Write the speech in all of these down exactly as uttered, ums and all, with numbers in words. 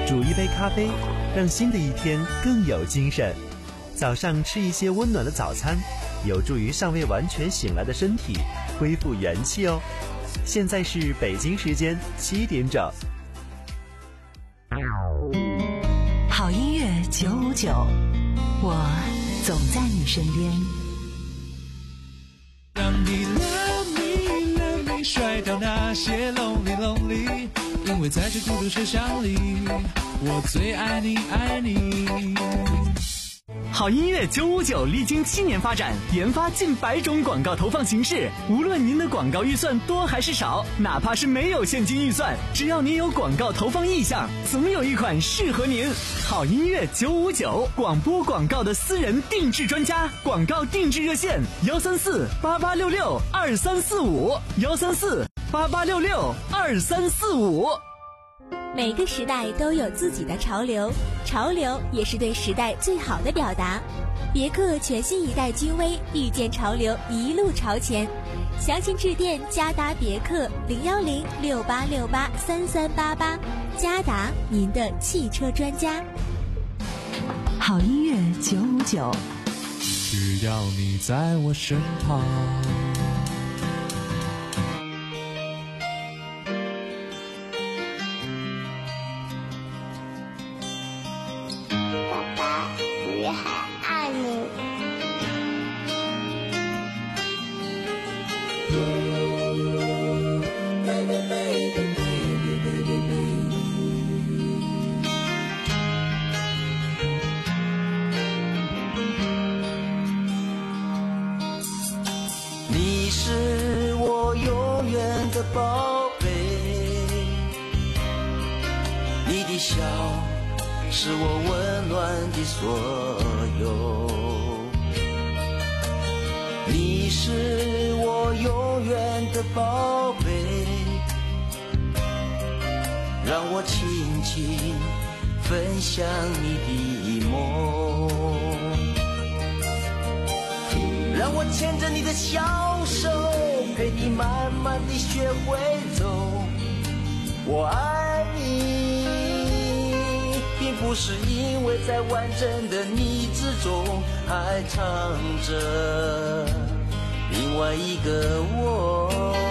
煮一杯咖啡，让新的一天更有精神。早上吃一些温暖的早餐，有助于尚未完全醒来的身体恢复元气哦。现在是北京时间七点整。 好音乐九五九，我总在你身边。 让你 love me love me 甩掉那些 lonely lonely， 因为在这孤独车厢里，我最爱你爱你。 好音乐九五九历经七年发展，研发近百种广告投放形式。无论您的广告预算多还是少，哪怕是没有现金预算，只要您有广告投放意向，总有一款适合您。好音乐九五九，广播广告的私人定制专家，广告定制热线幺三四八八六六二三四五幺三四八八六六二三四五。 每个时代都有自己的潮流，潮流也是对时代最好的表达。别克全新一代君威，遇见潮流，一路朝前。详情致电嘉达别克零幺零六八六八三三八八，嘉达，您的汽车专家。 好音乐九五九， 只要你在我身旁。 也很爱你。 你是我永远的宝贝，你的笑是我温暖的所有，你是我永远的宝贝，让我轻轻分享你的梦，让我牵着你的小手，陪你慢慢地学会走。我爱你，并不是因为在完整的你之中还藏着另外一个我，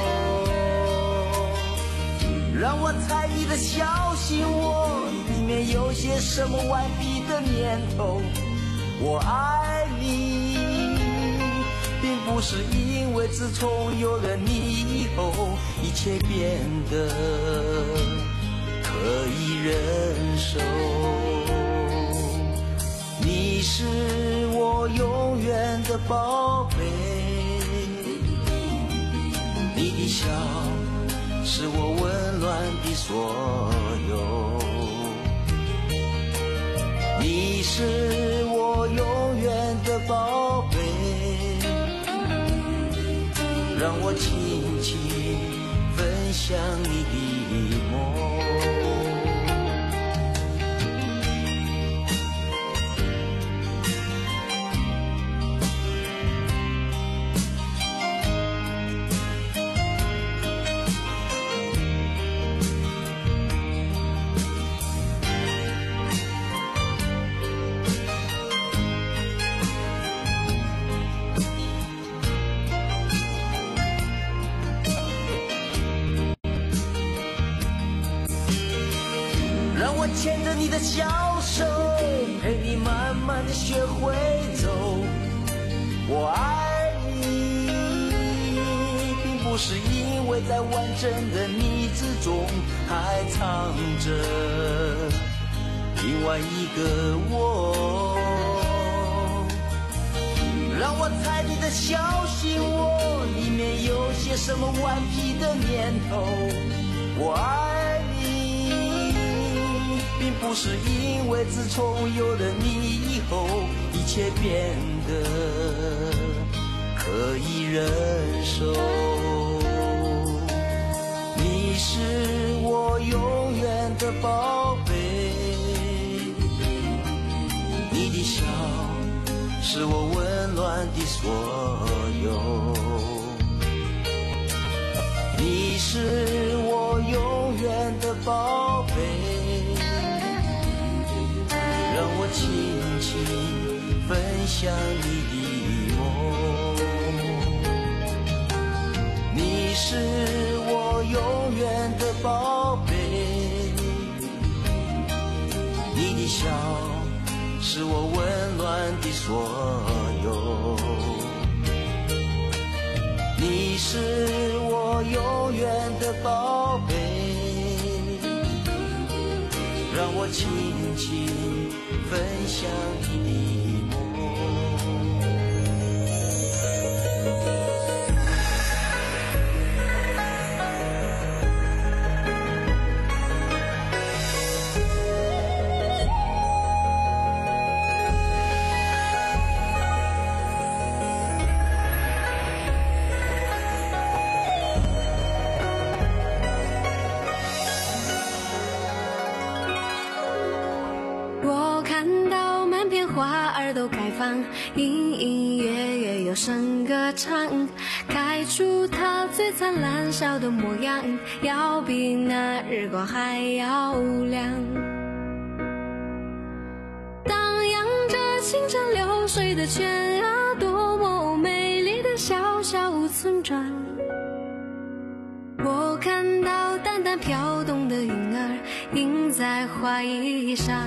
让我猜你的小心窝里面有些什么顽皮的念头。我爱你，并不是因为自从有了你以后，一切变得可以忍受。你是我永远的宝贝，你的笑是我温暖的所有，你是我永远的宝贝，让我轻轻分享你的梦。牵着你的小手，陪你慢慢地学会走。我爱你，并不是因为在完整的你之中还藏着另外一个我，让我猜你的小心窝里面有些什么顽皮的念头。我爱你，并不是因为自从有了你以后，一切变得可以忍受。你是我永远的宝贝，你的笑是我温暖的所有，你是我永远的宝贝， 分享你的梦。你是我永远的宝贝，你的笑是我温暖的所有。你是我永远的宝贝，让我轻轻分享你的梦。 花儿都开放，隐隐约约有声歌唱，开出它最灿烂笑的模样，要比那日光还要亮。荡漾着清澈流水的泉啊，多么美丽的小小村庄。我看到淡淡飘动的云儿映在花衣上，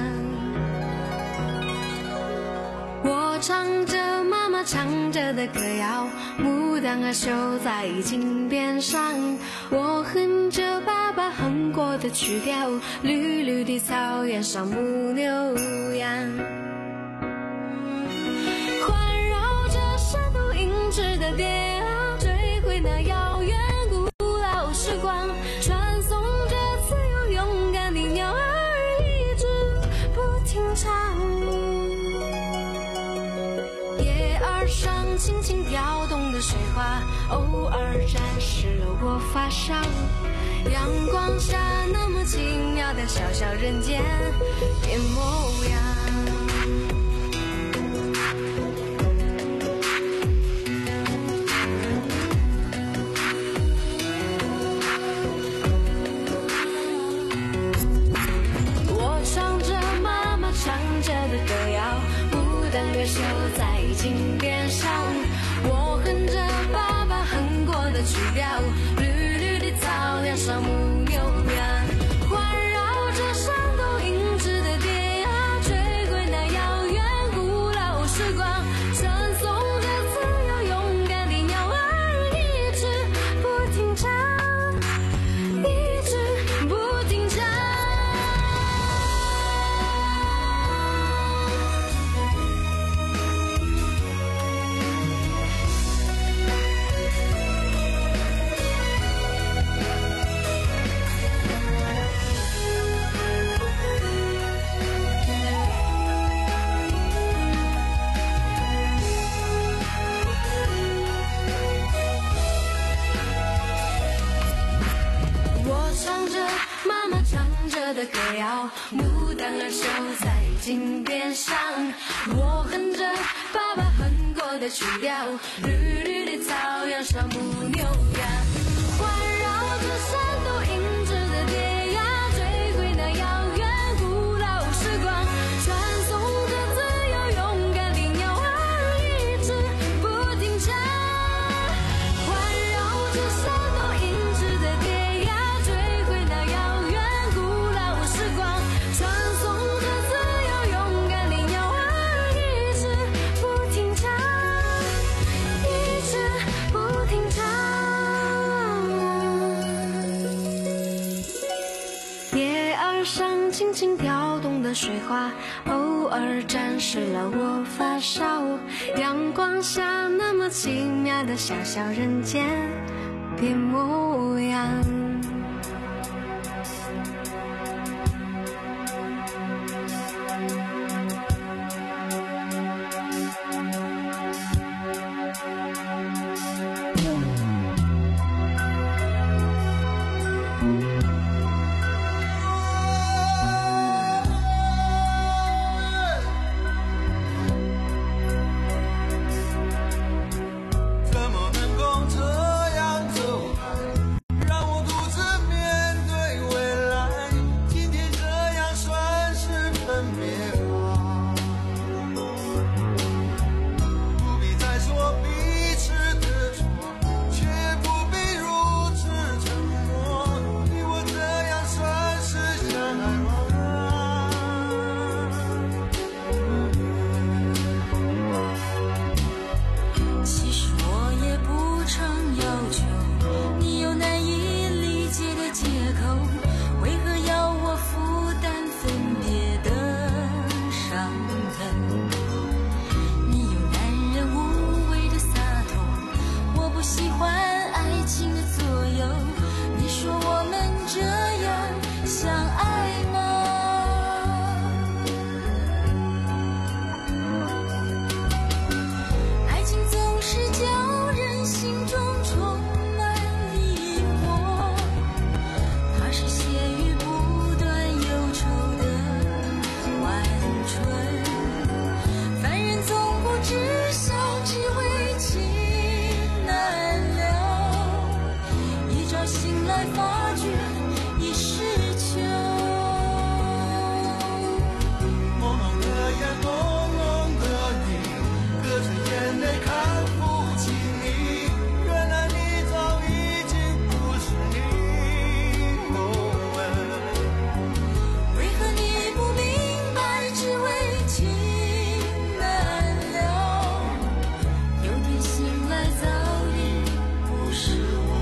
我唱着妈妈唱着的歌谣，牡丹儿绣在襟边上，我哼着爸爸哼过的曲调，绿绿的草原上牧牛羊，环绕着山头银枝的蝶啊，追回那遥远古老时光，传颂着自由勇敢的鸟儿一直不停唱。上轻轻跳动的水花，偶尔沾湿了我发梢，阳光下那么奇妙的小小人间变模样。我唱着妈妈唱着的歌谣，牡丹儿绣在襟边上，我哼着爸爸哼过的曲调，绿绿的草原上牧牛羊，环绕着山头银枝的蝶啊，追归那遥远古老时光，传颂着自由勇敢的鸟儿一直不停唱，一直不停唱。的歌谣，牡丹儿绣在襟边上，我哼着爸爸哼过的曲调，绿绿的草原上牧牛羊，环绕着山头银枝的蝶呀，追回那遥远古老时光，传颂着自由勇敢的鸟儿一直不停唱，环绕着山头银枝的蝶呀，追回那遥远古老时光，传颂着自由勇敢的鸟儿一直不停唱，一直不停唱。叶儿上轻轻跳动的水花，偶尔沾湿了我发梢，阳光下那么奇妙的小小人间变模样。 怎么能够这样走，让我独相爱吗？爱情总是叫人心中充满疑惑，它是血雨不断忧愁的晚春，凡人总不知晓，只为情难了，一觉醒来发觉已是秋。 朦胧的眼，朦胧的你，隔着眼泪看不清你，原来你早已经不是你。 为何你不明白，只为情难了，有天醒来早已不是我。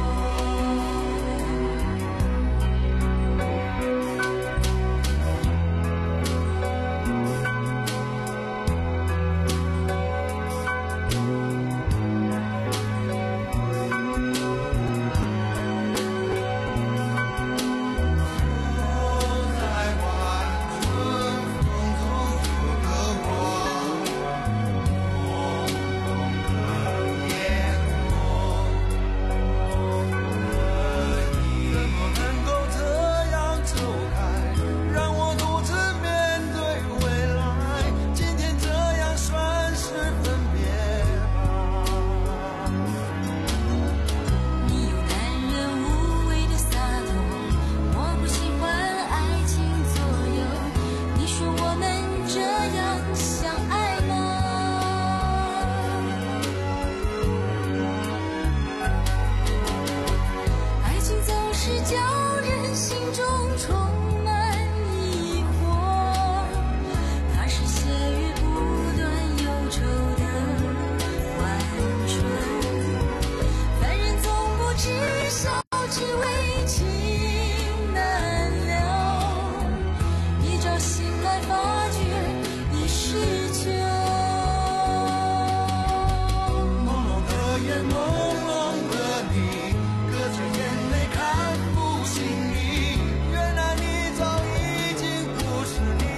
叫人心中充满疑惑，它是血雨不断忧愁的晚春，凡人总不知晓，只为情难了，一觉醒来发觉已是秋。 朦胧的眼，朦胧的你，隔着眼泪看不清你，原来你早已经不是你。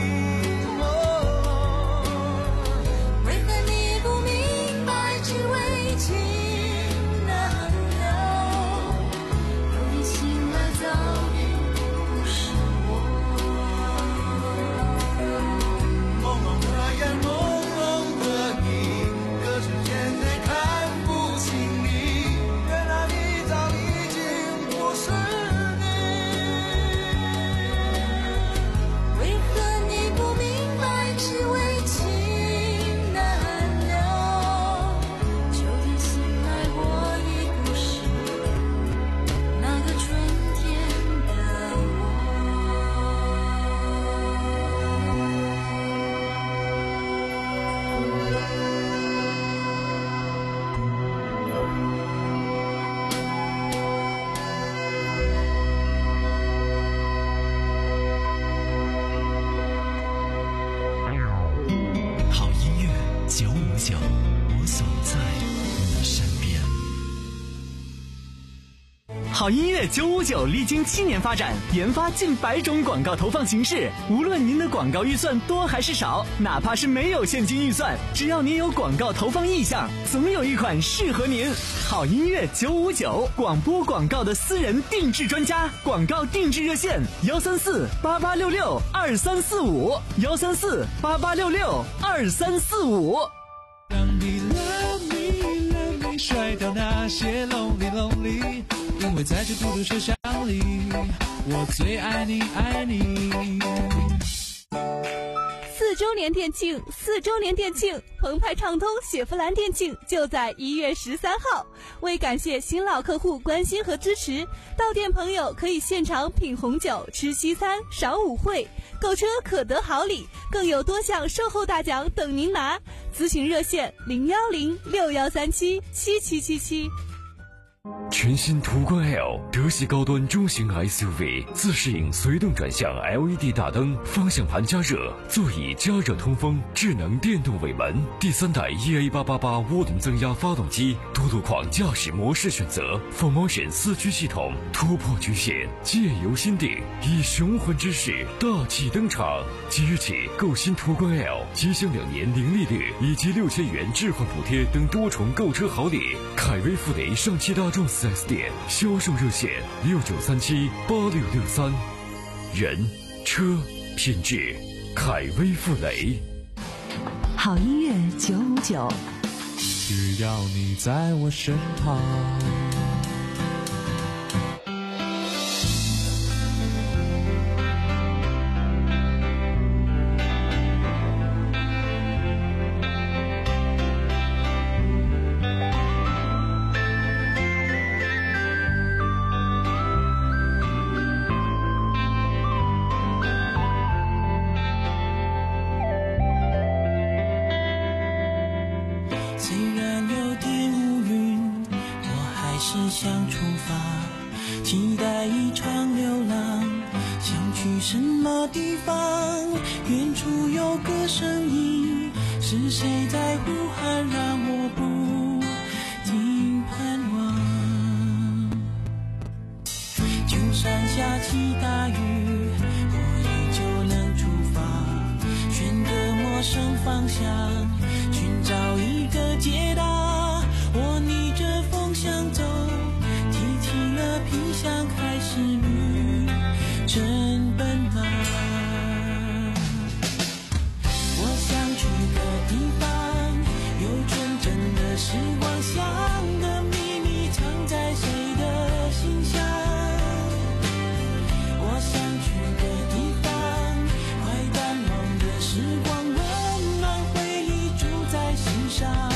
为何你不明白，只为情难了，有天醒来早已不是我。 朦胧的眼，朦胧的你，隔着眼泪看不清你，原来你早已经不是你。 为何你不明白，只为情难了，秋天醒来我已不是那个春天的好音乐九五九，我总在你身边。 好音乐九五九历经七年发展，研发近百种广告投放形式。无论您的广告预算多还是少，哪怕是没有现金预算，只要您有广告投放意向，总有一款适合您。好音乐九五九，广播广告的私人定制专家，广告定制热线：幺三四八八六六二三四五，幺三四八八六六二三四五。 让你 love me love me 甩掉那些 lonely lonely， 因为在这孤独车厢里，我最爱你爱你。 四周年店庆，四周年店庆，澎湃畅通雪佛兰店庆就在一月十三号。为感谢新老客户关心和支持，到店朋友可以现场品红酒、吃西餐、赏舞会，购车可得好礼，更有多项售后大奖等您拿。咨询热线零幺零六幺三七七七七七。 全新途观 L 德系高端中型 S U V， 自适应随动转向 L E D 大灯，方向盘加热，座椅加热通风，智能电动尾门，第三代 E A 八八八 涡轮增压发动机，多路况驾驶模式选择 ，four motion 四驱系统，突破局限，借由心定，以雄浑之势大气登场。即日起购新途观 L， 即享两年零利率以及六千元置换补贴等多重购车好礼。凯威富雷上汽大众四 S 店销售热线六九三七八六六三，人车品质，凯威富雷。 好音乐九五九， 只要你在我身旁。 想出发，期待一场流浪，想去什么地方？远处有个声音，是谁在呼喊，让我不停盼望。就算下起大雨，我依旧能出发，选个陌生方向，寻找一个解答。我逆着风向走，提起了皮箱，开始旅程奔忙。我想去个地方，有纯真的时光，想的秘密藏在谁的心上。我想去个地方，快淡忘的时光，温暖回忆住在心上。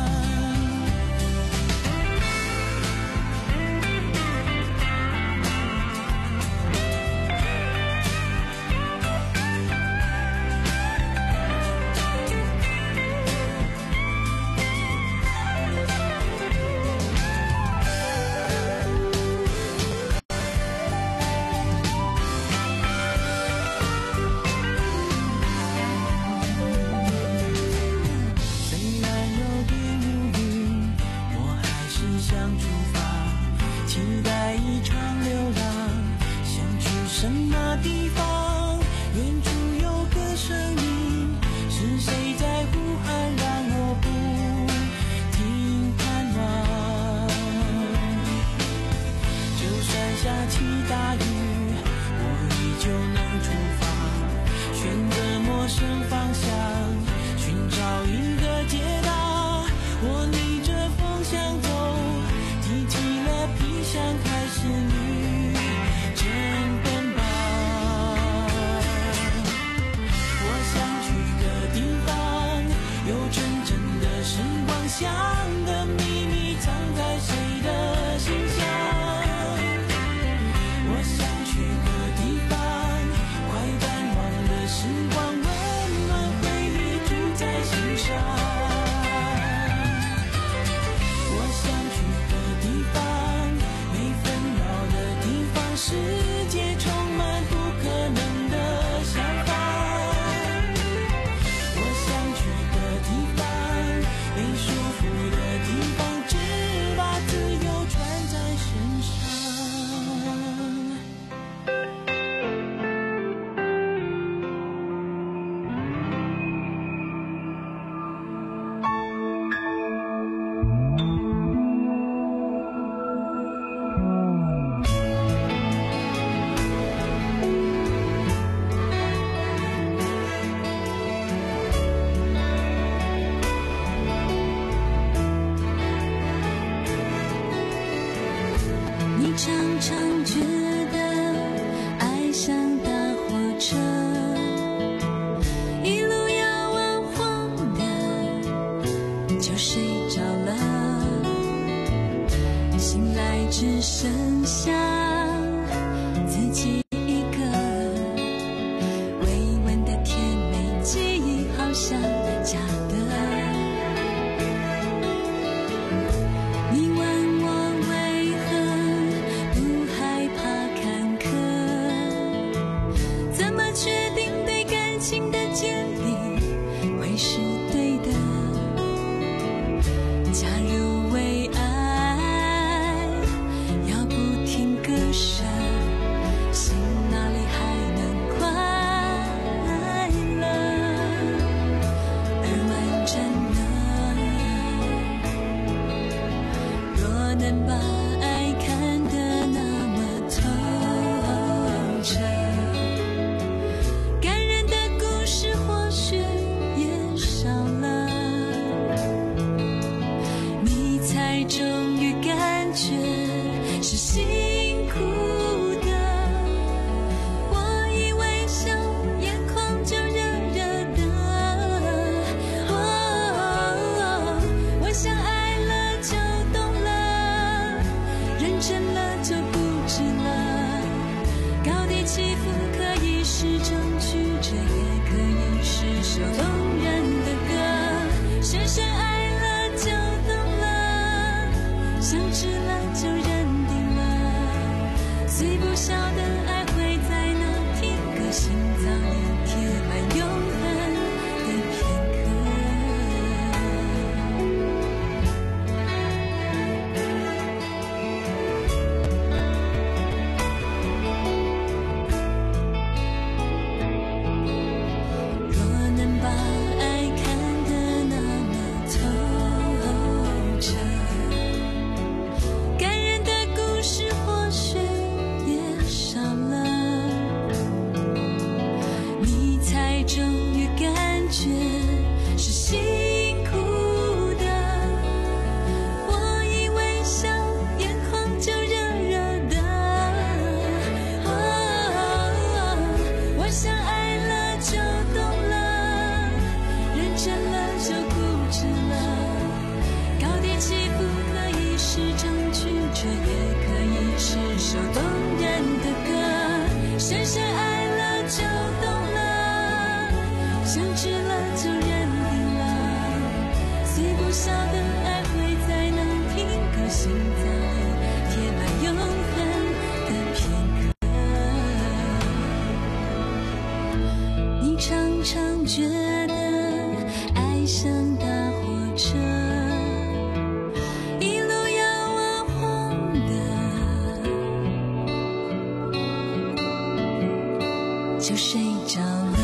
只剩下自己一个，未闻的甜美记忆好像假的。你问我为起伏，可以是证据，这也可以是首动人的歌。深深爱了就懂了，相知了就认定了，虽不晓得爱会在哪天个心脏里贴满永恒的片刻。若能把爱看得那么透彻，感人的故事或许也少了，你才终于感觉是辛苦的。我一微笑，眼眶就热热的。哦，我想爱了就懂了，认真了就固执了。高低起伏可以是证据，这也可以是首动人的歌。深深爱了就懂了，相知了就认定了，虽不晓得爱会在哪天个心脏里贴满永恒的片刻。你常常觉得爱像大火车，一路遥望晃的就睡着了。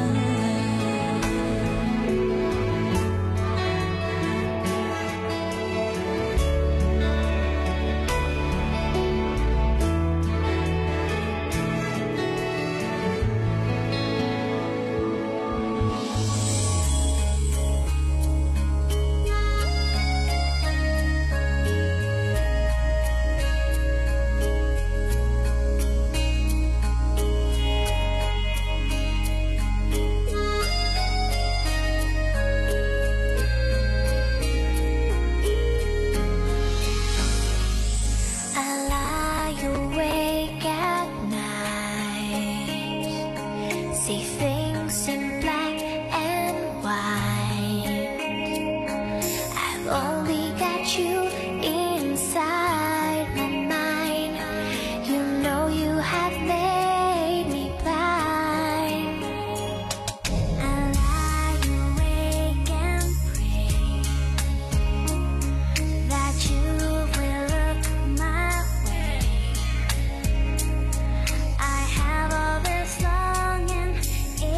I lie awake at night, see things in black and white. I've only got you inside my mind. You know you have made me blind. I lie awake and pray that you will look my way. I have all this longing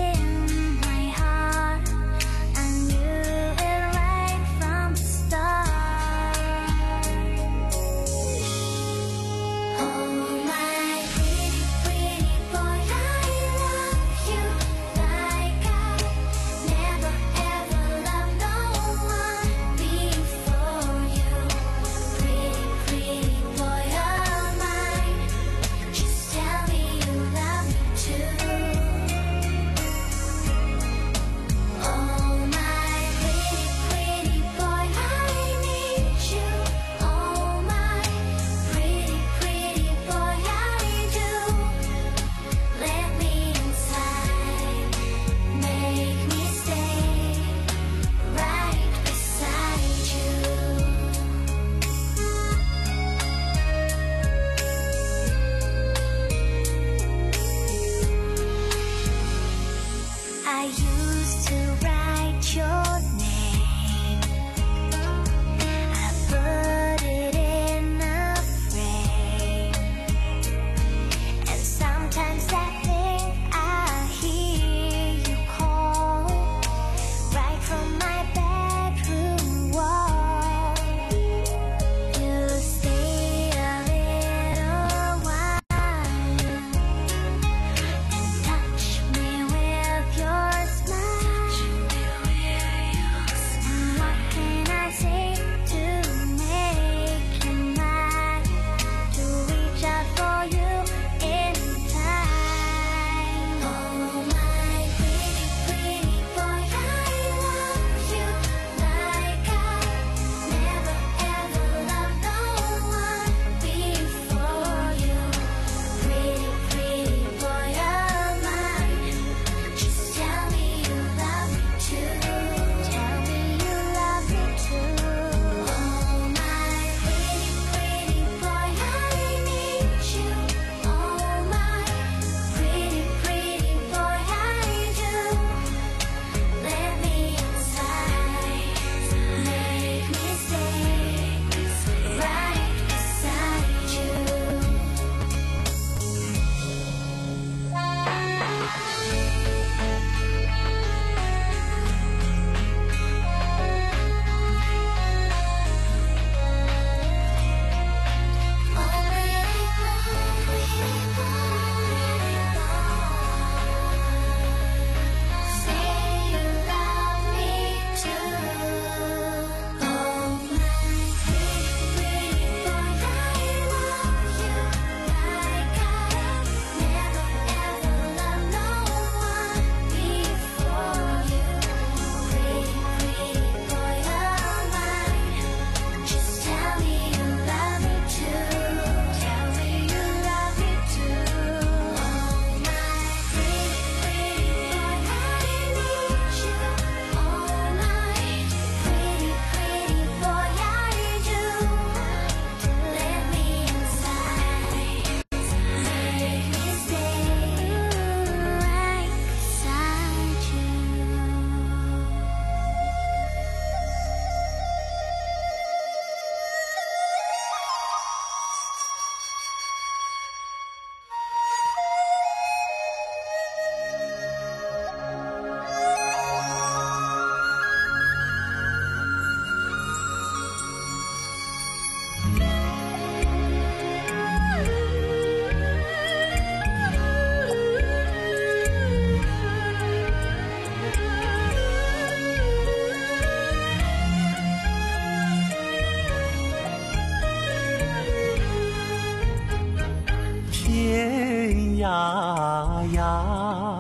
呀，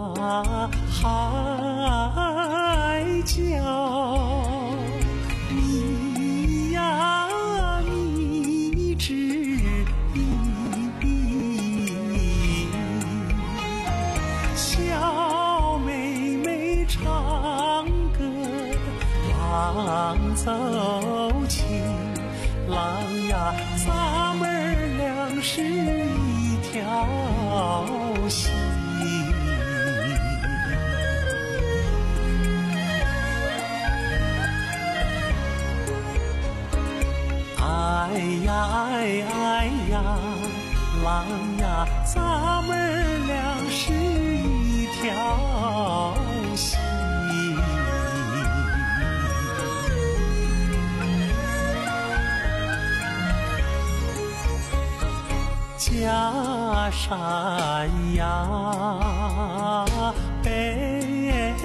海角，你呀你知意，小妹妹唱歌郎奏情，郎呀咱们俩是一条心。哎呀哎哎呀，郎呀咱们俩是一条心。家山呀北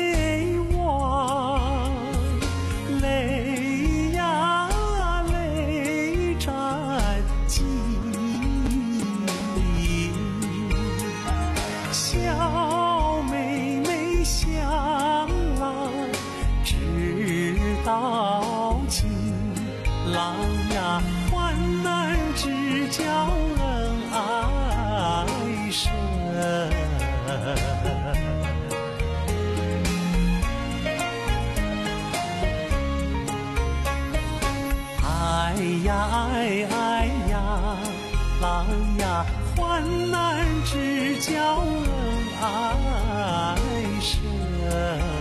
望，泪呀泪沾襟，小妹妹向郎知道情，郎呀患难之交恩爱深。哎呀哎哎呀，郎呀患难之交恩爱深。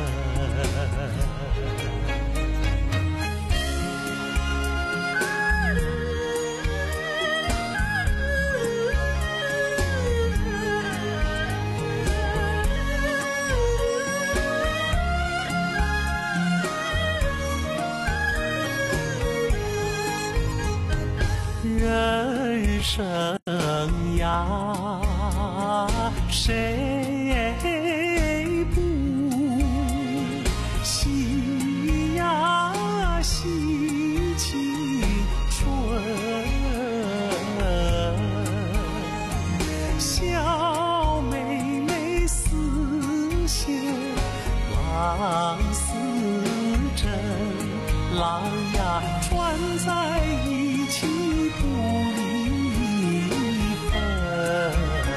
人生呀，谁不喜呀喜青春？小妹妹似线，郎似针，郎呀穿在一起不离分。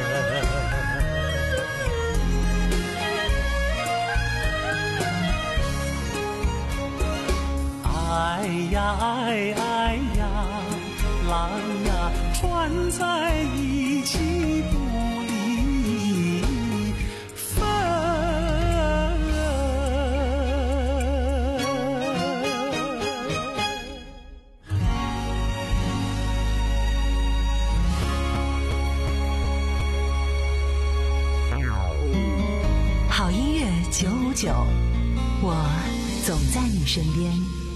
哎呀哎哎呀，郎呀穿在一起不离分。 好音乐九五九，我总在你身边。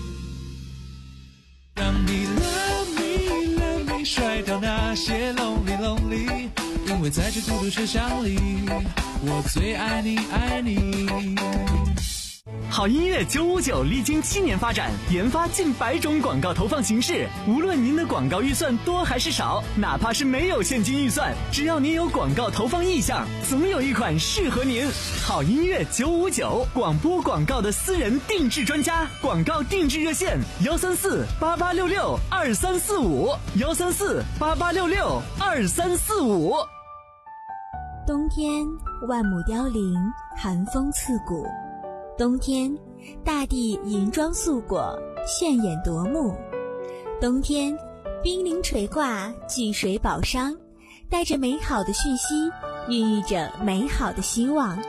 让你 love me love me 甩掉那些 lonely lonely， 因为在这孤独车厢里，我最爱你爱你。 好音乐九五九历经七年发展，研发近百种广告投放形式。无论您的广告预算多还是少，哪怕是没有现金预算，只要您有广告投放意向，总有一款适合您。好音乐九五九，广播广告的私人定制专家，广告定制热线：幺三四八八六六二三四五，幺三四八八六六二三四五。 冬天万木凋零，寒风刺骨。冬天，大地银装素裹，炫眼夺目。冬天，冰凌垂挂，聚水宝商，带着美好的讯息，孕育着美好的希望。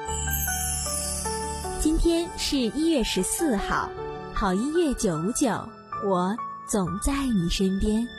今天是一月十四号，好音乐九五九，我总在你身边。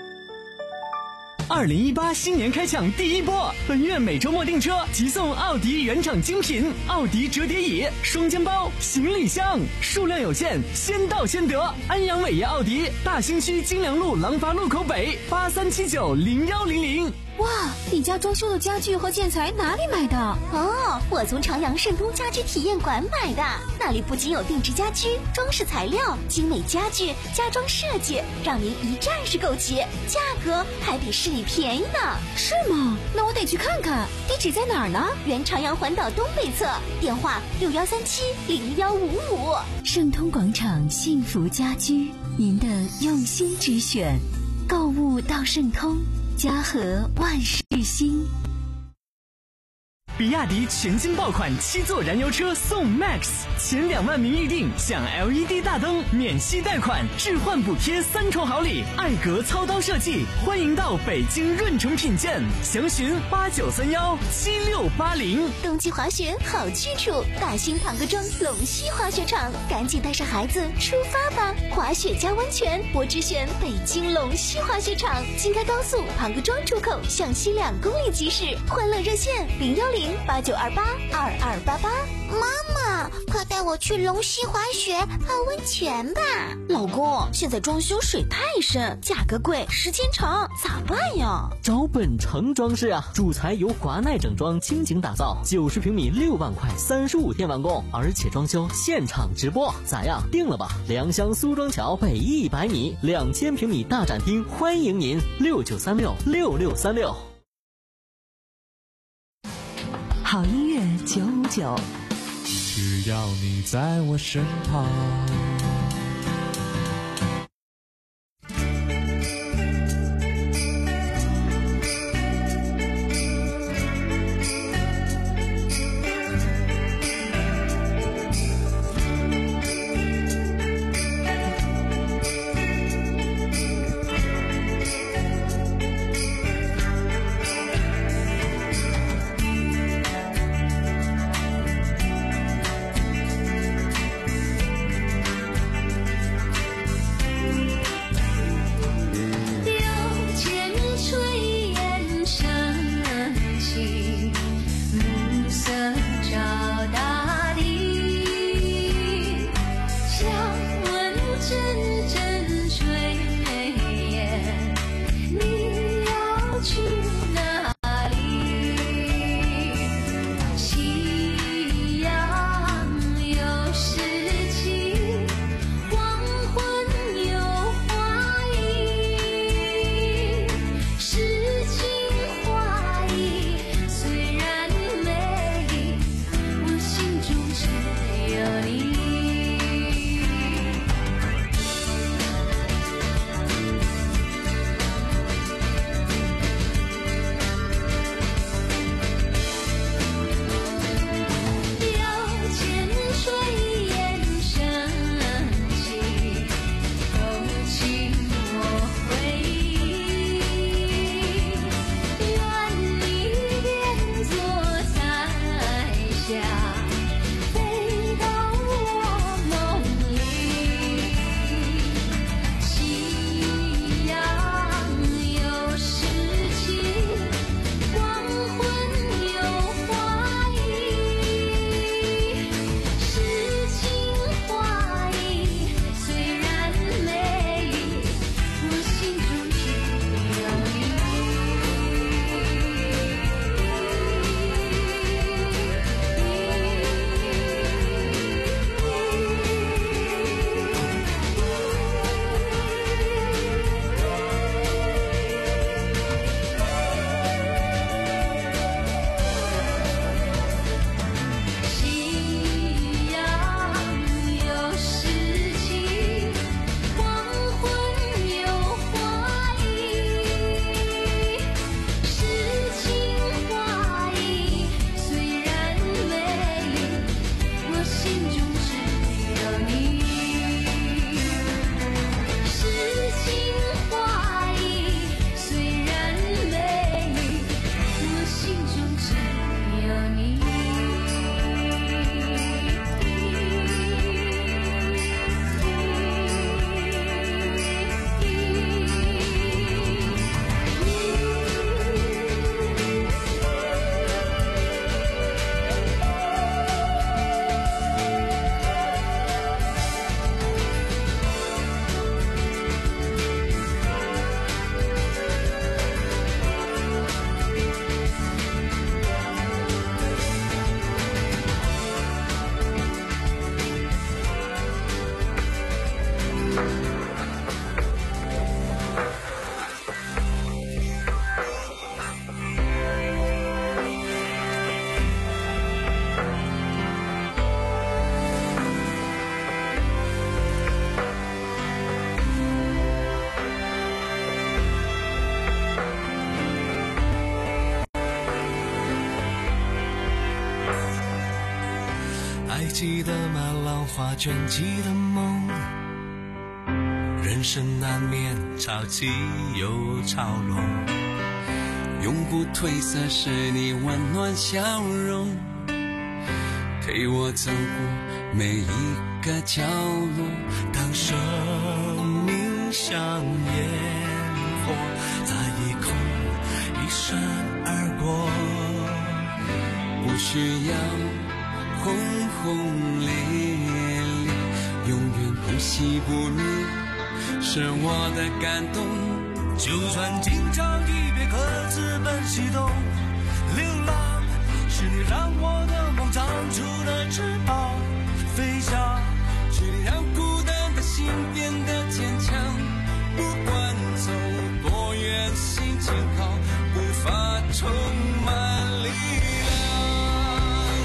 二零一八新年开抢第一波，本月每周末订车即送奥迪原厂精品奥迪折叠椅、双肩包、行李箱，数量有限，先到先得。安阳伟业奥迪，大兴区金良路廊坊路口北，八三七九零幺零零。 哇，你家装修的家具和建材哪里买的？ 哦，我从长阳盛都家居体验馆买的，那里不仅有定制家居、装饰材料、精美家具、家装设计，让您一站式购齐，价格还比市里便宜呢。 是吗？那我我得去看看，地址在哪儿呢？ 原长阳环岛东北侧，电话六幺三七零幺五五。 盛通广场幸福家居，您的用心之选，购物到盛通，家和万事兴。 比亚迪全新爆款七座燃油车送 Max， 前两万名预定享 L E D 大灯、免息贷款、置换补贴三重好礼，艾格操刀设计，欢迎到北京润城品鉴，详询八九三幺七六八零。 冬季滑雪好去处，大兴庞各庄龙溪滑雪场，赶紧带上孩子出发吧！滑雪加温泉，我只选北京龙溪滑雪场，京开高速庞各庄出口向西两公里即驶，欢乐热线零幺零八九二八二二八八。 妈妈，快带我去龙溪滑雪泡温泉吧！ 老公，现在装修水太深，价格贵，时间长，咋办呀？ 找本城装饰啊，主材由华奈整装倾情打造，九十平米六万块，三十五天完工，而且装修现场直播，咋样？定了吧？良乡苏庄桥北一百米，两千平米大展厅，欢迎您六九三六六六三六。 好音乐九五九， 只要你在我身旁。 还记得吗？浪花卷起的梦，人生难免潮起又潮落，永不褪色是你温暖笑容，陪我走过每一个角落。当生命像烟火，在夜空一闪而过，不需要轰轰烈烈，永远不熄不灭，是我的感动。就算今朝一别，各自奔西东，流浪是你让我的梦长出了翅膀，飞翔是你让孤单的心变得坚强。不管走多远，心情好，步伐充满力量。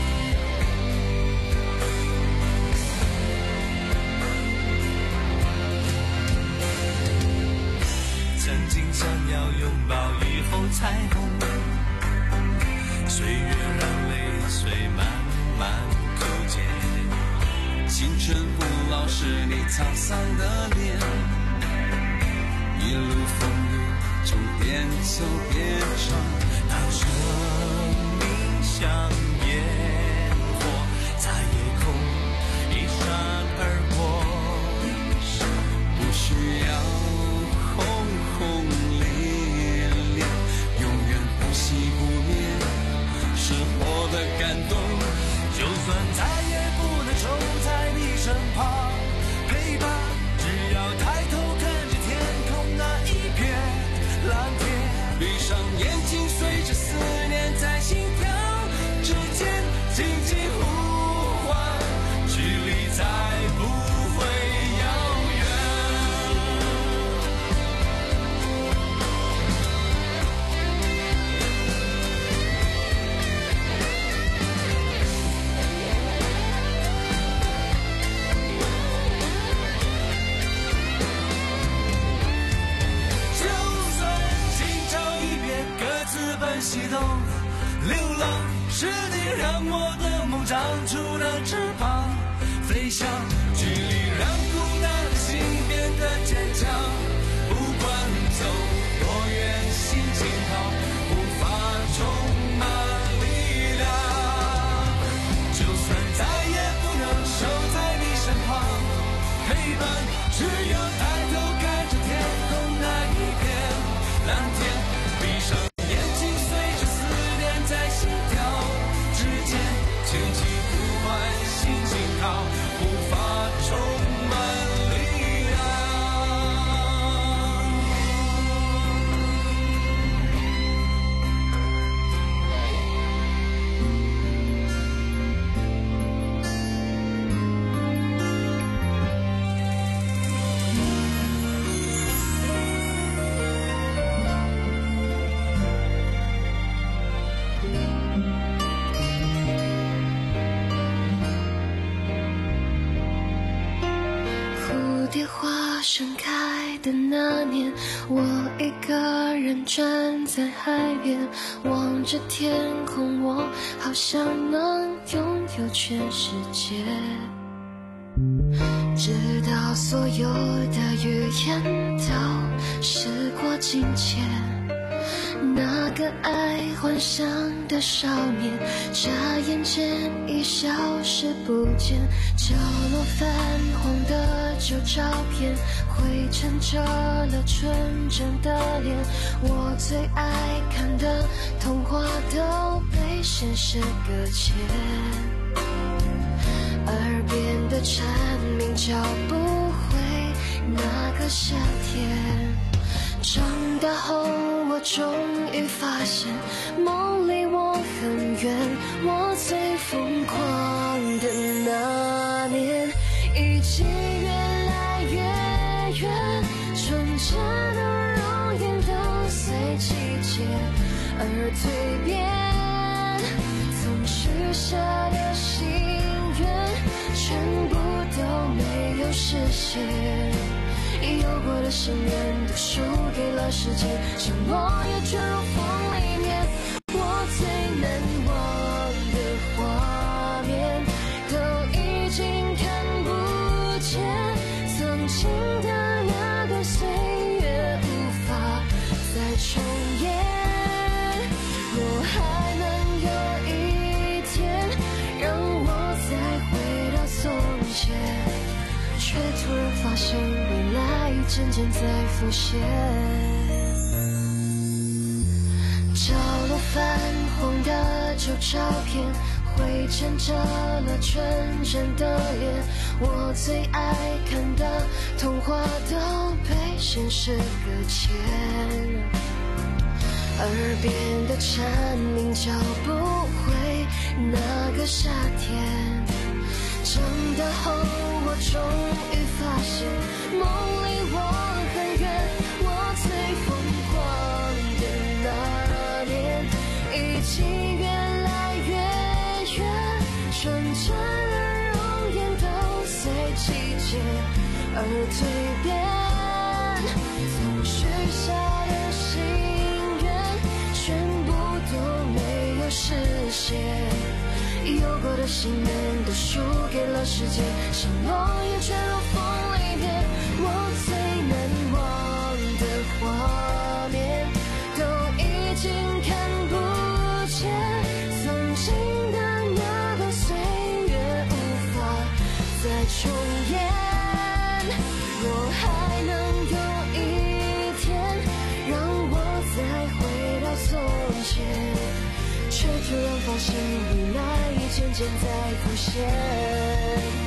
曾经想要拥抱雨后彩虹，岁月让泪水慢慢枯竭，青春不老是你沧桑的脸，一路风雨从边走边闯。当生命像烟火，在夜空一闪而过，不需要轰轰烈烈，永远不熄不灭，是我的感动。就算再也不能守在你身旁陪伴，只要抬头看着天空那一片蓝天，闭上眼睛随着思念在心跳之间轻轻呼唤，距离再不会遥远。西东，流浪是你让我的梦长出了翅膀，飞翔距离让孤单的心变得坚强。不管走多远，心情好，步伐充满力量。就算再也不能守在你身旁陪伴，只要抬头看着天空那一片蓝天，闭上轻轻呼唤，心情好，步伐充满力量。 蝴蝶花盛开的那年，我一个人站在海边，望着天空，我好像能拥有全世界。直到所有的语言都时过境迁，那个爱幻想的少年，眨眼间已消失不见。角落泛黄的旧照片，灰尘遮了纯真的脸。我最爱看的童话都被现实搁浅，耳边的蝉鸣叫不回那个夏天。长大后我终于发现，梦离我很远，我最疯狂的那年已经越来越远，纯真的容颜都随季节而蜕变，总许下的心愿全部都没有实现。有过的心愿都输给了时间，承诺也卷入风里面。我最难忘的画面， 渐渐在浮现。照了泛黄的旧照片，灰尘遮了纯真的脸，我最爱看的童话都被现实搁浅，耳边的蝉鸣叫不回那个夏天。长大后我终于发现，梦离我很远，我最疯狂的那年已经越来越远，纯真的容颜都随季节而蜕变，曾许下的心愿全部都没有实现，有过的心愿都输给了时间，承诺也全如风里面，我最难忘的画面都已经看不见，曾经的那段岁月无法再重演，若还能有一天让我再回到从前，却突然发现未来已渐渐在浮现。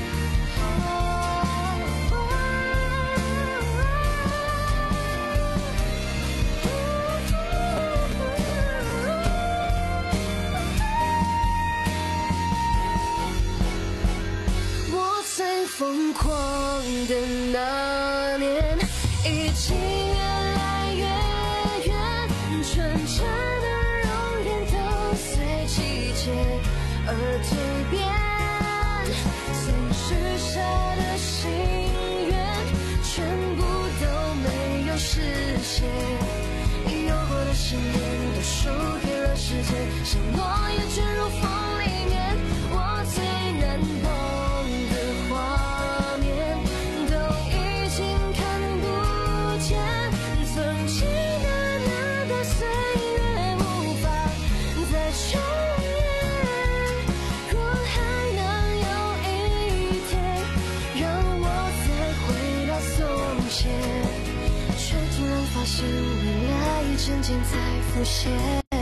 我最疯狂的那年已经越来越远，纯真的容颜都随季节而蜕变，曾许下的心愿全部都没有实现，有过的心愿都输给了时间，承诺也卷入风里面，我最难忘的画面都已经看不见，曾经的那段岁月无法再重演，若还能有一天让我再回到从前，却突然发现未来已渐渐在浮现，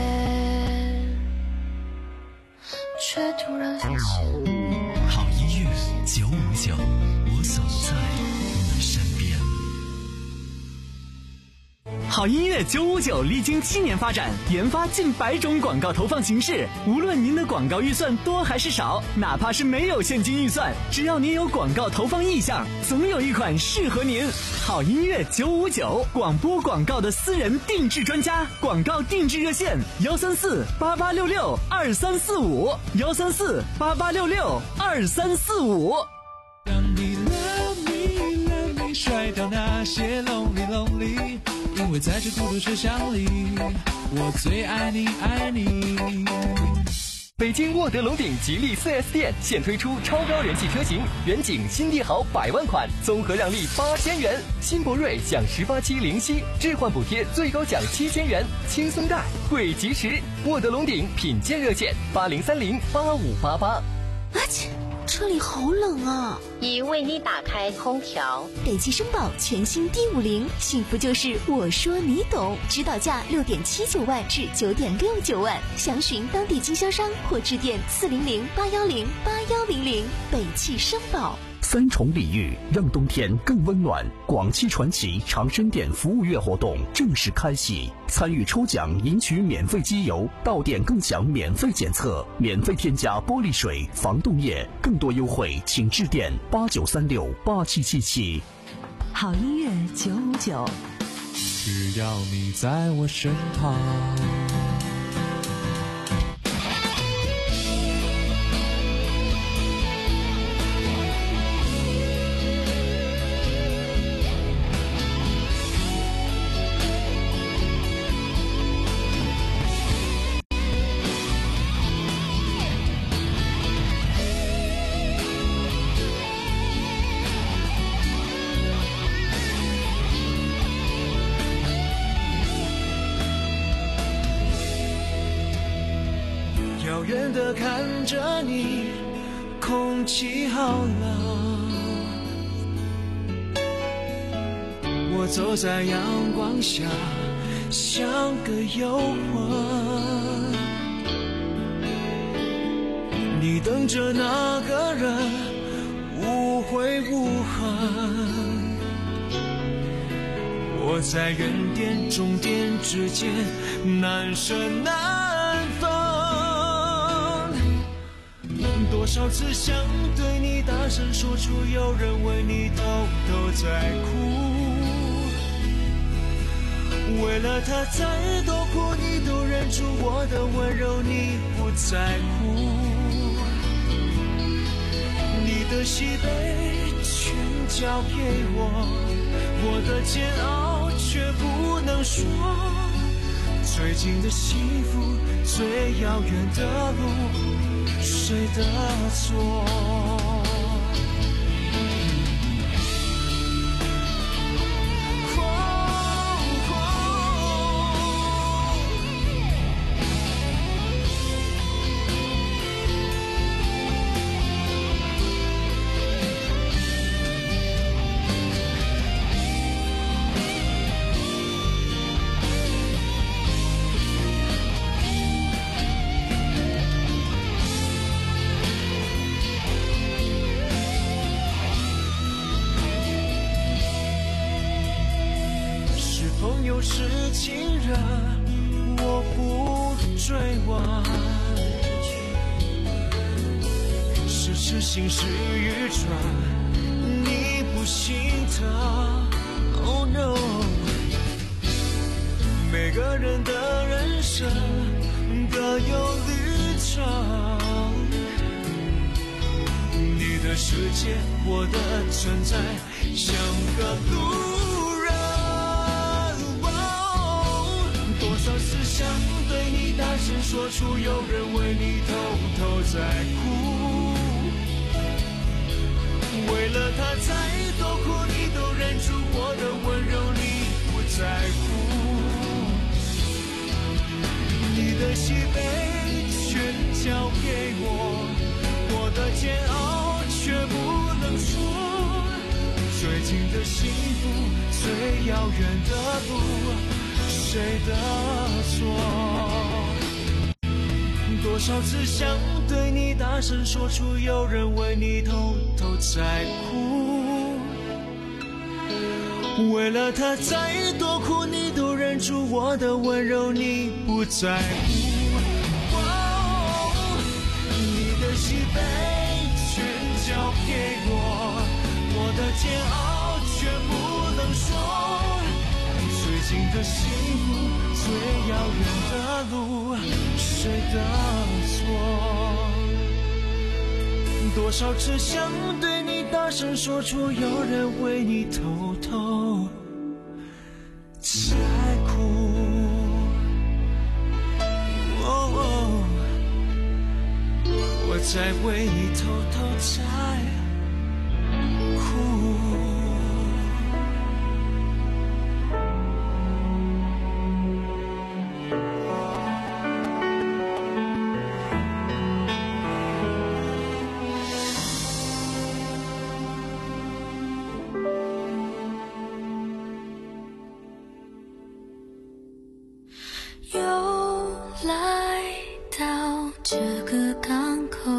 却突然发现好音乐九五九，我总在你身边。 好音乐九五九历经七年发展，研发近百种广告投放形式。无论您的广告预算多还是少，哪怕是没有现金预算，只要您有广告投放意向，总有一款适合您。好音乐九五九，广播广告的私人定制专家，广告定制热线：幺三四八八六六二三四五，幺三四八八六六二三四五。 让你 love me love me 甩掉那些 lonely lonely， 因为在这孤独车厢里，我最爱你爱你。 北京沃德龙鼎吉利 四 S 店现推出超高人气车型，远景新帝豪百万款，综合让利八千元；新博瑞享十八期零息置换补贴，最高享七千元，轻松贷贵及时。沃德龙鼎品鉴热线：八零三零八五八八。 啊切！车里好冷啊！ 已为你打开空调。 北汽绅宝全新 D 五零，幸福就是我说你懂，指导价六点七九万至九点六九万，详询当地经销商或致电四零零八幺零八幺零零。北汽绅宝。 三重礼遇，让冬天更温暖。广汽传祺长生店服务月活动正式开启，参与抽奖赢取免费机油，到店更享免费检测，免费添加玻璃水、防冻液。更多优惠请致电八九三六八七七七。 好音乐九五九， 只要你在我身旁。 遥远地看着你，空气好冷。 我走在阳光下，像个游魂。你等着那个人，无悔无恨。我在原点终点之间，难舍难分。多少次想对你大声说出，有人为你偷偷在哭。为了他再多苦你都忍住，我的温柔你不在乎。你的喜悲全交给我，我的煎熬却不能说。最近的幸福，最遥远的路，谁的错？是情人，我不追问。是痴心是愚蠢，你不心疼。Oh no， 每个人的人生各有旅程。你的世界，我的存在，像个路人。多少次想对你大声说出，有人为你偷偷在哭。为了他再多苦你都忍住，我的温柔你不在乎。你的喜悲全交给我，我的煎熬却不能说。最近的幸福，最遥远的路，谁的错？多少次想对你大声说出，有人为你偷偷在哭。为了他再多苦你都忍住，我的温柔你不在乎。哦，你的喜悲全交给我，我的煎熬却不能说。最近的幸福，最遥远的路，谁的错？多少次想对你大声说出，有人为你偷偷在哭。哦哦，我在为你偷偷在哭。 这个港口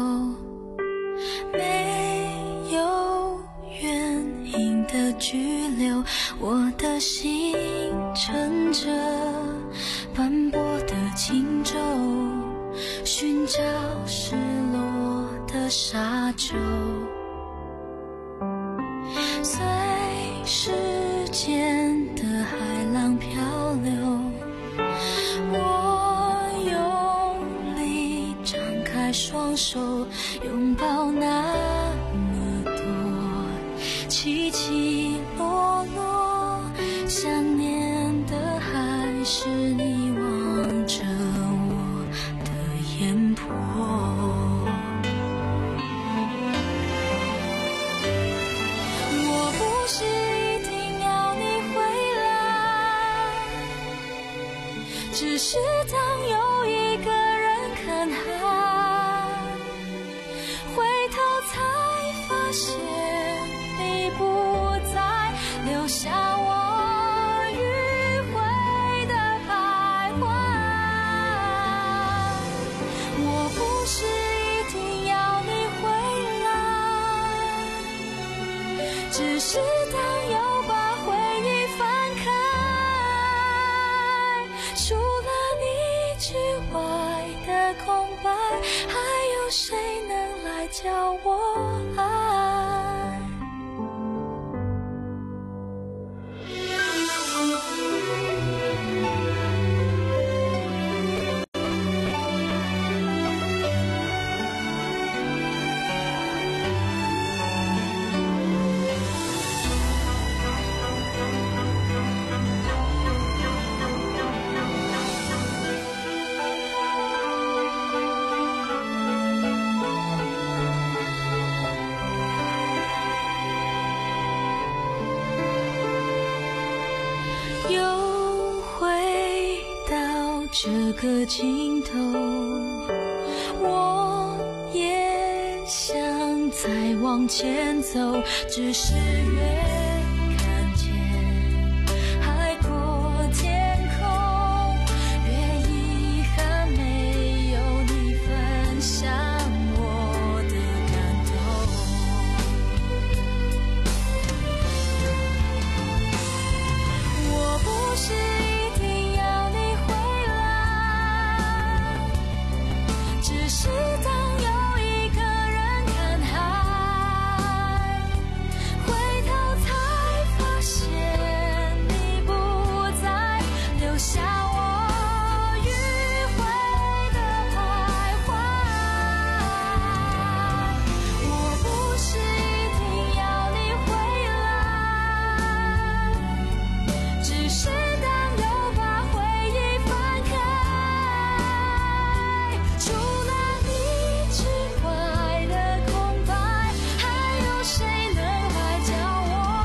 没有原因的拘留，我的心乘着斑驳的轻舟，寻找失落的沙洲，随时间的海浪漂流，我双手拥抱那么多起起落落，想念的还是你望着我的眼波。我不是一定要你回来，只是当有一个人看海，发现你不再留下我。 只是当又把回忆翻开，除了你之外的空白，还有谁能来教我爱？又回到这个尽头，我也想再往前走，只是越看见海阔天空，越遗憾没有你分享我的感动。我不是一定要你回来，只是当有一个人看海，回头才发现你不在，留下我迂回的徘徊。我不是一定要你回来，只是当又把回忆翻开，除了你之外的空白，还有谁能来教我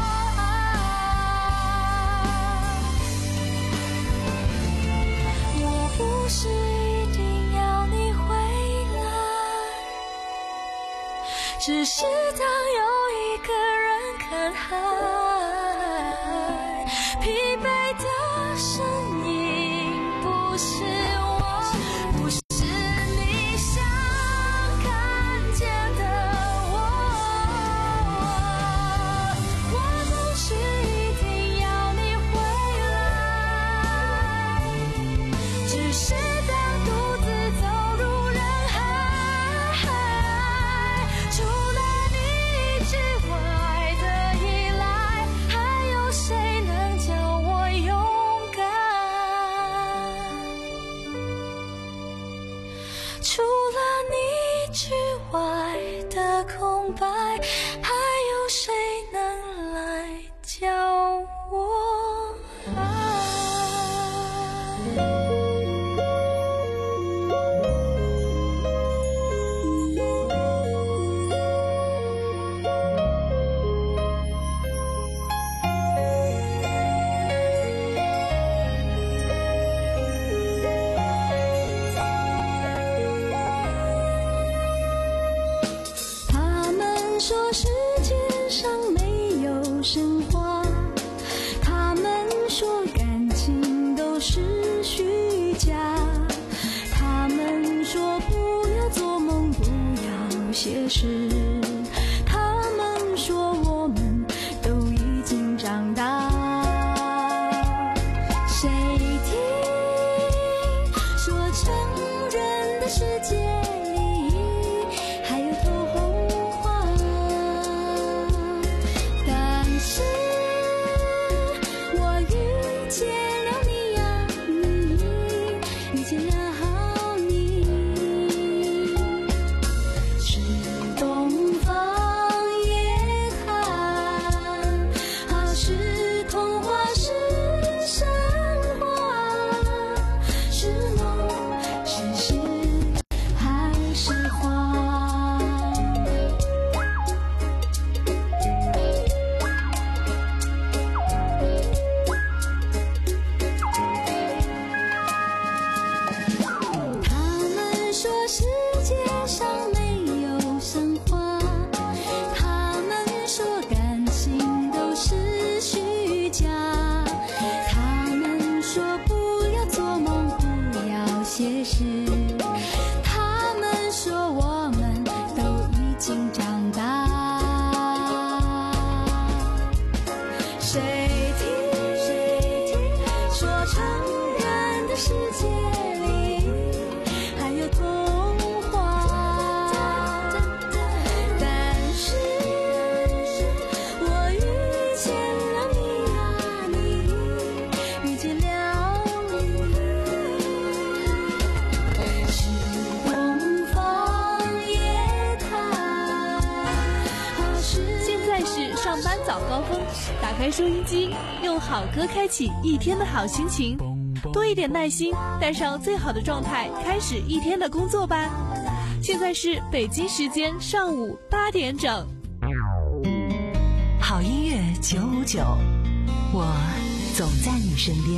爱？我不是一定要你回来，只是当有一个人看海，疲惫的身影不是我，不是你想看见的我。我不是一定要你回来，只是当独自走入人海，除了你之外的依赖，还有谁能教我勇敢？除了你之外的空白，还有谁能来教我爱？他们说世界上没有神话，他们说感情都是虚假，他们说不要做梦，不要写诗，他们说我们都已经长大。谁听说成人的世界里还有头红花？但是我遇见了你呀，你遇见了你，是东方上班早高峰，打开收音机，用好歌开启一天的好心情，多一点耐心，带上最好的状态，开始一天的工作吧。现在是北京时间上午八点整。 好音乐九五九，我总在你身边。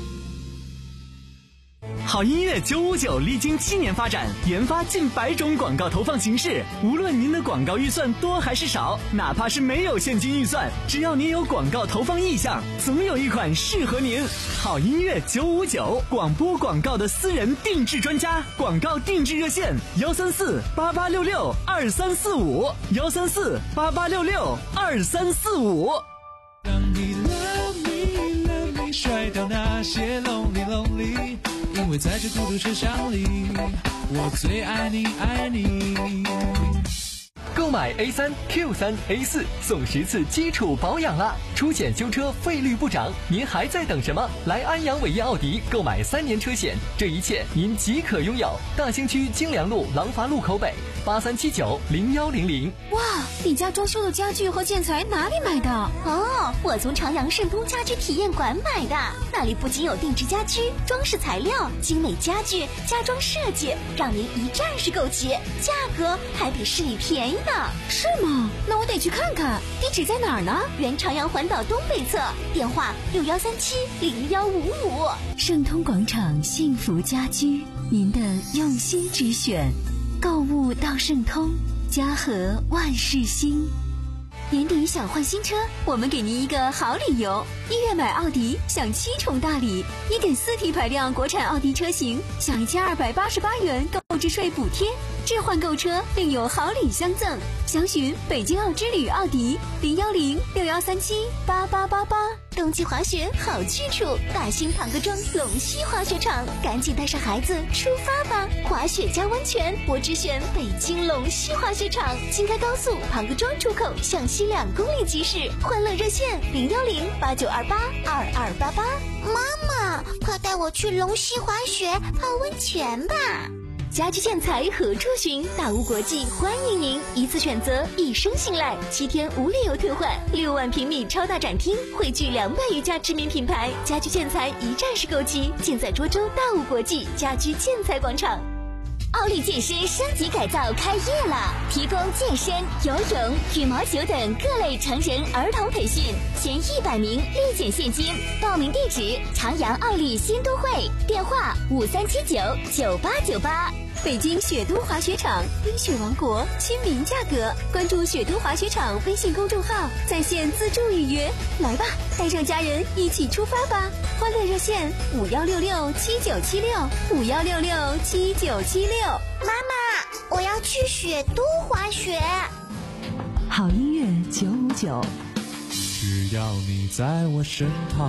好音乐九五九历经七年发展，研发近百种广告投放形式。无论您的广告预算多还是少，哪怕是没有现金预算，只要您有广告投放意向，总有一款适合您。好音乐九五九，广播广告的私人定制专家，广告定制热线：幺三四八八六六二三四五，幺三四八八六六二三四五。 让你 love me love me， 甩掉那些 lonely lonely。因为在这孤独车厢里，我最爱你爱你。 购买 A 三 Q 三 A 四送十次基础保养啦！出险修车费率不涨，您还在等什么？来安阳伟业奥迪购买三年车险，这一切您即可拥有。大兴区金良路廊坊路口北八三七九零幺零零。 哇，你家装修的家具和建材哪里买的？ 哦，我从朝阳盛通家居体验馆买的，那里不仅有定制家居、装饰材料、精美家具、家装设计，让您一站式购齐，价格还比市里便宜呢。 是吗？那我得去看看。地址在哪儿呢？ 原朝阳环岛东北侧，电话六幺三七零幺五五。 盛通广场幸福家居，您的用心之选。购物到盛通，家和万事兴。 年底想换新车，我们给您一个好理由。一月买奥迪享七重大礼，一点四 T 排量国产奥迪车型享一千二百八十八元购置税补贴，置换购车另有好礼相赠。详询北京奥之旅奥迪零幺零六幺三七八八八八。 冬季滑雪好去处，大兴庞各庄龙溪滑雪场，赶紧带上孩子出发吧！滑雪加温泉，我只选北京龙溪滑雪场。京开高速庞各庄出口向西两公里即驶，欢乐热线零幺零八九二八二二八八。 妈妈，快带我去龙溪滑雪泡温泉吧！ 家居建材何处寻？大屋国际欢迎您，一次选择，一生信赖，七天无理由退换，六万平米超大展厅，汇聚两百余家知名品牌，家居建材一站式购齐，尽在涿州大屋国际家居建材广场。奥利健身升级改造开业了，提供健身、游泳、羽毛球等各类成人儿童培训，前一百名立减现金。报名地址：长阳奥利新都会，电话五三七九九八九八。北京雪都滑雪场，冰雪王国，亲民价格。关注雪都滑雪场微信公众号，在线自助预约。来吧，带上家人一起出发吧！欢乐热线五幺六六七九七六五幺六六七九七六。 妈妈，我要去雪都滑雪。 好音乐九五九， 只要你在我身旁。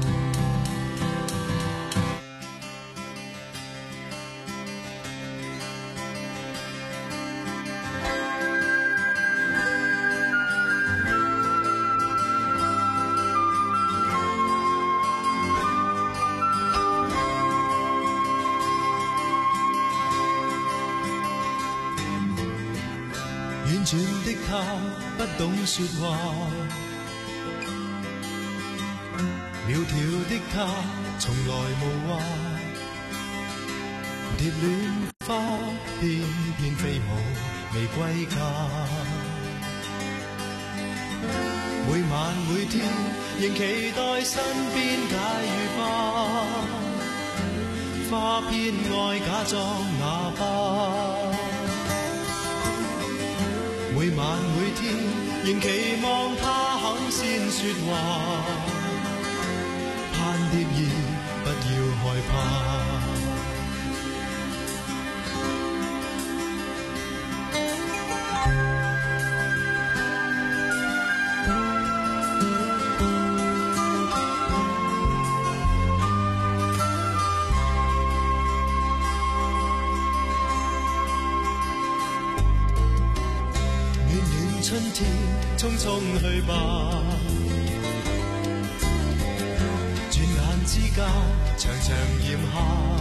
遠轉的他不懂說話，苗條的他從來無話，蝶戀花翩翩飛舞未歸家，每晚每天仍期待身邊解語花，花偏愛假裝啞巴。每晚每天仍期望他肯先說話，盼蝶兒不要害怕。春天匆匆去吧，轉眼之間長長炎夏，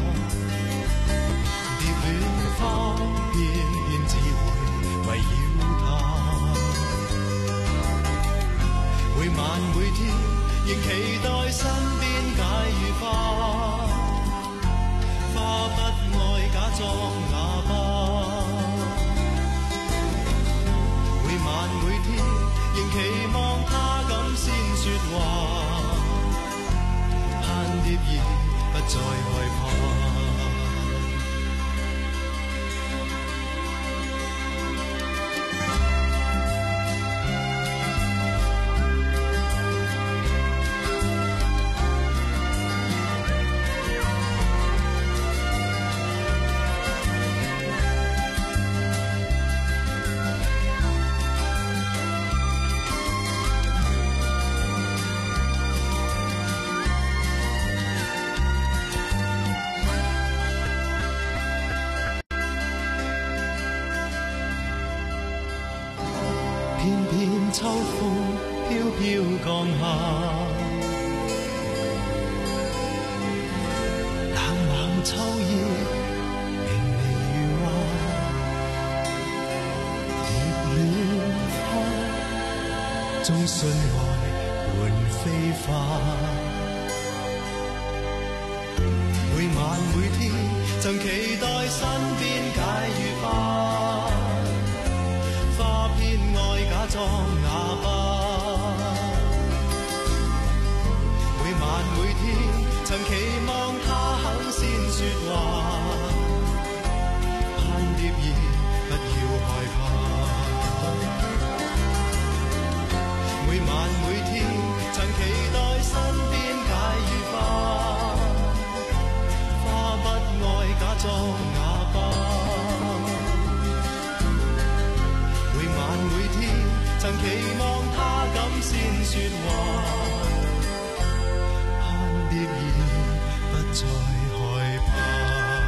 蝶戀花偏偏只會圍繞他， 晚每天仍期待身邊解與花，花不愛假裝啞巴。每晚每天仍期望他敢先說話，盼蝶兒不再害怕。偏偏秋風飄飄降下，冷冷秋意明媚如畫，蝶戀花中信愛伴飛花。每晚每天曾期待身邊解與花，花偏愛假裝啞巴。每晚每天曾期望他肯先說話，盼蝶兒不要害怕。每晚每天曾期待身邊解與花，花不愛假裝啞巴。每晚每天曾期望他敢先說話，盼蝶兒不再害怕。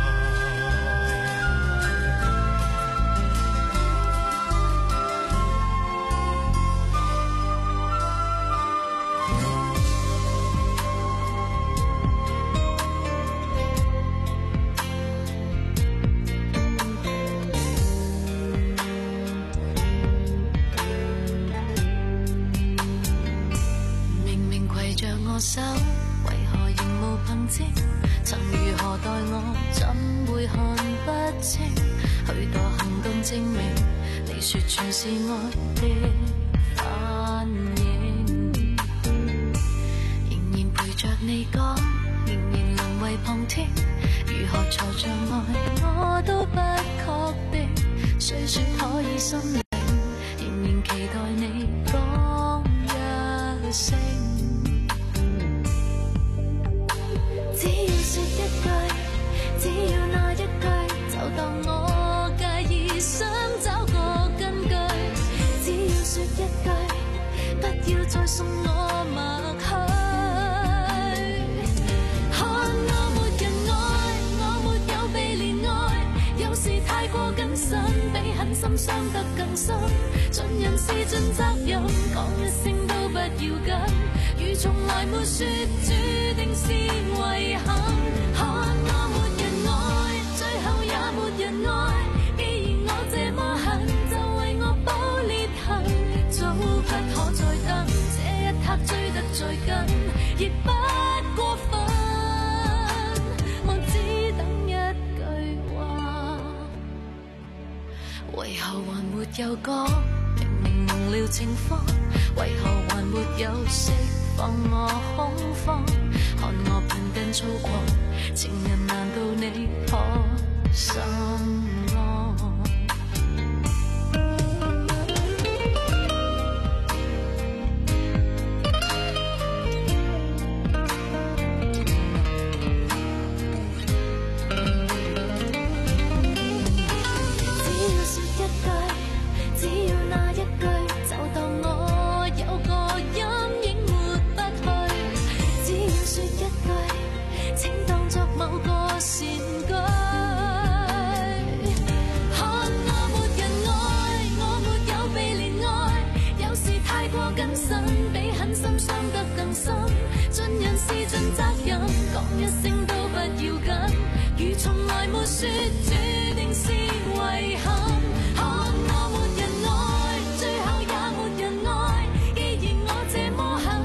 我手為何仍無憑證？曾如何待我，怎會看不清？許多行動證明，你說全是愛的反應。仍然陪着你講，仍然淪為旁聽。如何才像愛，我都不確定。雖說可以心領，仍然期待你講一聲。只要說一句，只要那一句，就當我介意，想找個根據。只要說一句，不要再送我默許。看我沒人愛，我沒有被憐愛，有時太過謹慎，比狠心傷得更深。盡人事盡責任，講一聲都不要緊。如從來沒說，注定是遺憾。看我沒人愛，最後也沒人愛。既然我這麼恨，就為我補裂痕。早不可再等，這一刻追得再緊，亦不過分。我只等一句話，為何還沒有講？明明忘了情況，為何還沒有釋放我恐慌？看我半根粗獷，情人難道你可心安？只要說一句，只要那一句，就當我有個陰影抹不去。只要說一句，請當作某個善舉。看我沒人愛，我沒有被憐愛，有時太過謹慎，比狠心傷得更深。盡人事盡責任，講一聲都不要緊。如從來沒說，注定是遺憾。看我沒人愛，最後也沒人愛。既然我這麼恨，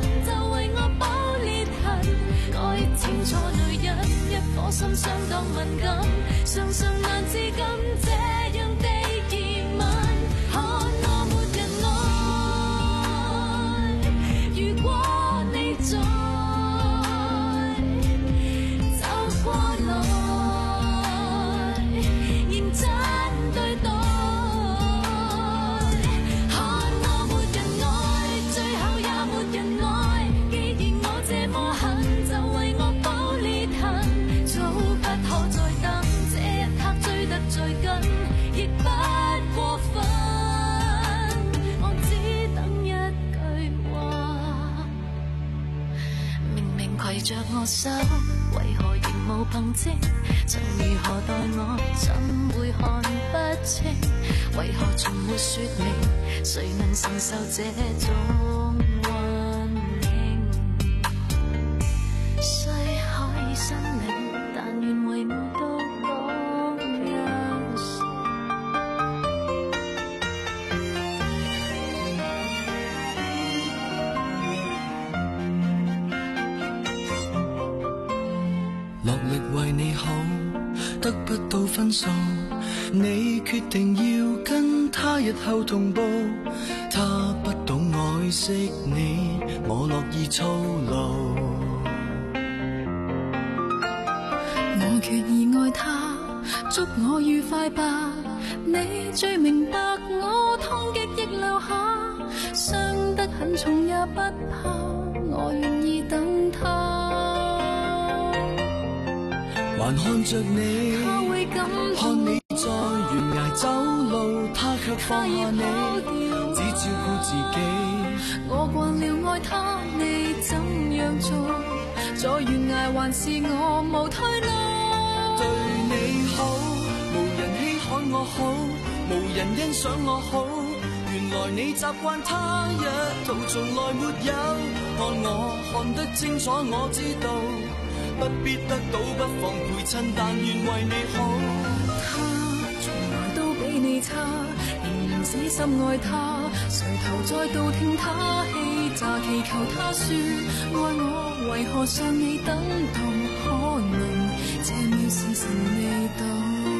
着我手，為何仍無憑證？曾如何待我，怎會看不清？為何從沒說明？誰能承受這種混凝？雖可以申領，但願為我都講一聲。 落力為你好，得不到分數，你決定要跟他日後同步。他不懂愛惜你，我樂意操勞。 我決意愛他，祝我愉快吧。你最明白我痛極亦留下，傷得很重也不怕，我願意等他。 還看着你，看你在懸崖走路，他卻放下你，只照顧自己。 我慣了愛他，你怎樣做？在懸崖還是我無退路。 對你好，無人稀罕我好，無人欣賞我好。原來你習慣他一套，從來沒有看我看得清楚，我知道。不必得到不妨陪襯，但願為你好。 他從來都比你差，仍然死心愛他，垂頭再度聽他氣詐，祈求他說愛我，為何尚未等到？可能這秒事情未到。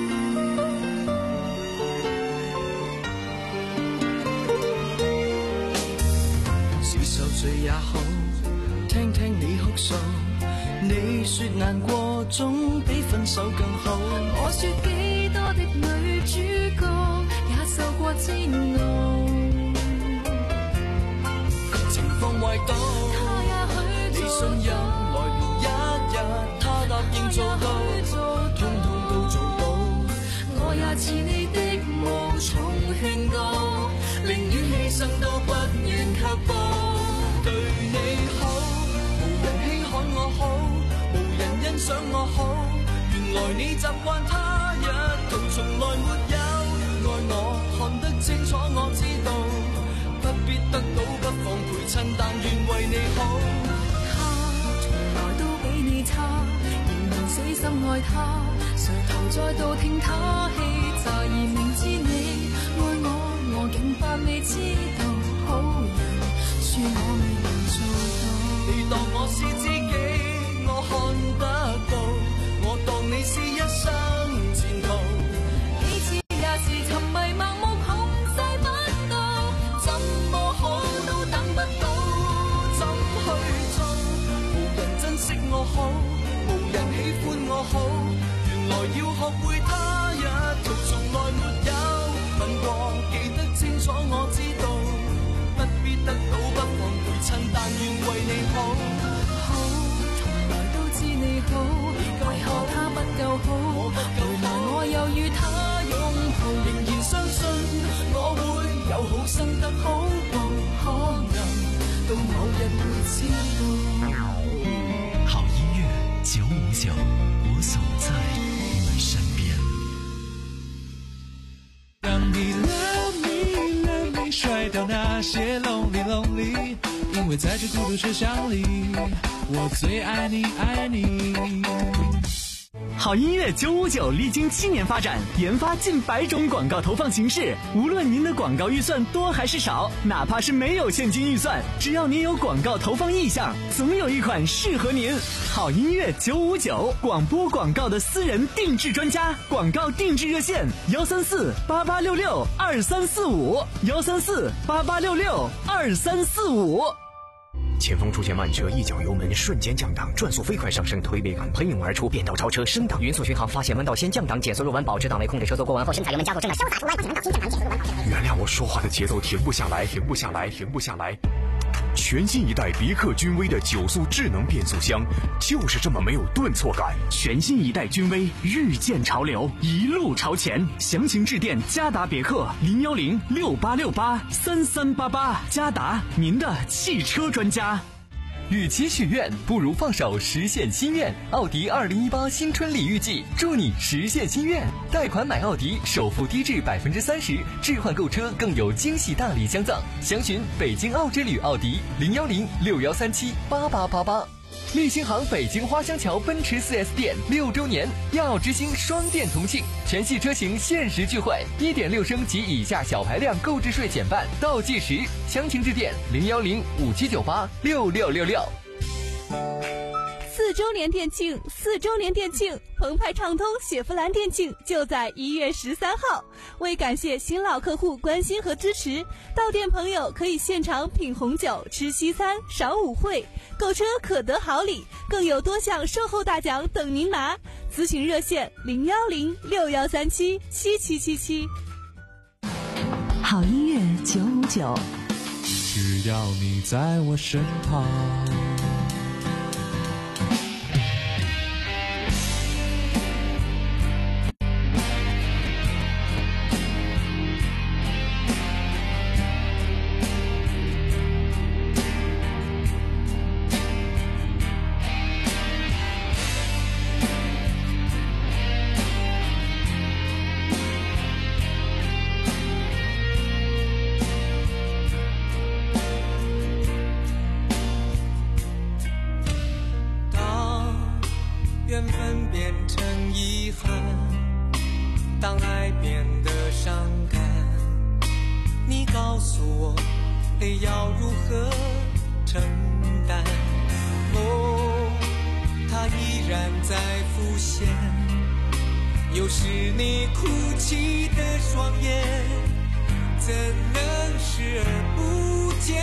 少受罪也好，聽聽你哭訴。你說難過總比分手更好， 我說幾多的女主角也受過煎熬， 情況壞到他也許你信任來年一日，他答應做到，通通都做到。 我也似你的無從勸告，寧願犧牲都不願卻步。 對你好，無人稀罕我好，欣賞我好，原來你習慣他一套，從來沒有愛我看得清楚，我知道不必得到不妨陪襯，但願為你好。 他從來都比你差，仍然死心愛他，垂頭再度聽他氣詐，而明知你愛我，我竟扮未知道，好人恕我未能做到。 你當我是知己，我看得到，我當你是一生前途。 幾次也是沉迷盲目控制不到，怎麼好都等不到， 怎去做？無人珍惜我好，無人喜歡我好，原來要學會他一套，從來沒有問過，記得清楚我知道，不必得到不妨陪襯，但願為你好。 知你好，為何他不夠好？無奈我又與他擁抱， 仍然相信我會有好生得好報，可能到某日會知道。 好音樂九五九，我總在你身邊。 當你 love me love me 甩掉那些 lonely lonely， 因為在這孤獨車廂裡，我最愛你愛你。 好音樂九五九歷經七年發展，研發近百種廣告投放形式。無論您的廣告預算多還是少，哪怕是沒有現金預算，只要您有廣告投放意向，總有一款適合您。好音樂九五九，廣播廣告的私人定制專家，廣告定制熱線：幺三四八八六六二三四五，幺三四八八六六二三四五。 前方出现慢车，一脚油门瞬间降档，转速飞快上升，推背感喷涌而出，变道超车升档。匀速巡航发现弯道先降档，减速入弯，保持档位控制车速过弯后，先踩油门加速，正在潇洒出弯，发现弯道先降档，减速入弯。 原谅我说话的节奏停不下来，停不下来，停不下来。全新一代别克君威的九速智能变速箱，就是这么没有顿挫感。 全新一代君威，日渐潮流，一路朝前。详情致电嘉达别克零幺零六八六八三三八八，嘉达您的汽车专家。 与其许愿，不如放手实现心愿。奥迪二零一八新春礼遇季，祝你实现心愿。贷款买奥迪，首付低至百分之三十，置换购车更有惊喜大礼相赠。详询北京奥之旅奥迪零幺零六幺三七八八八八。立新行北京花乡桥奔驰 四 S 店六周年，亚奥之星双店同庆，全系车型限时聚会， 一点六升及以下小排量购置税减半，倒计时，详情致电零幺零五七九八六六六六。 四周年店庆，四周年店庆，澎湃畅通雪佛兰店庆就在一月十三号。为感谢新老客户关心和支持，到店朋友可以现场品红酒、吃西餐、赏舞会，购车可得好礼，更有多项售后大奖等您拿。咨询热线零幺零六幺三七七七七七。 好音乐九五九， 只要你在我身旁。 缘分变成遗憾，当爱变得伤感，你告诉我泪要如何承担。哦，它依然在浮现，有时你哭泣的双眼，怎能视而不见？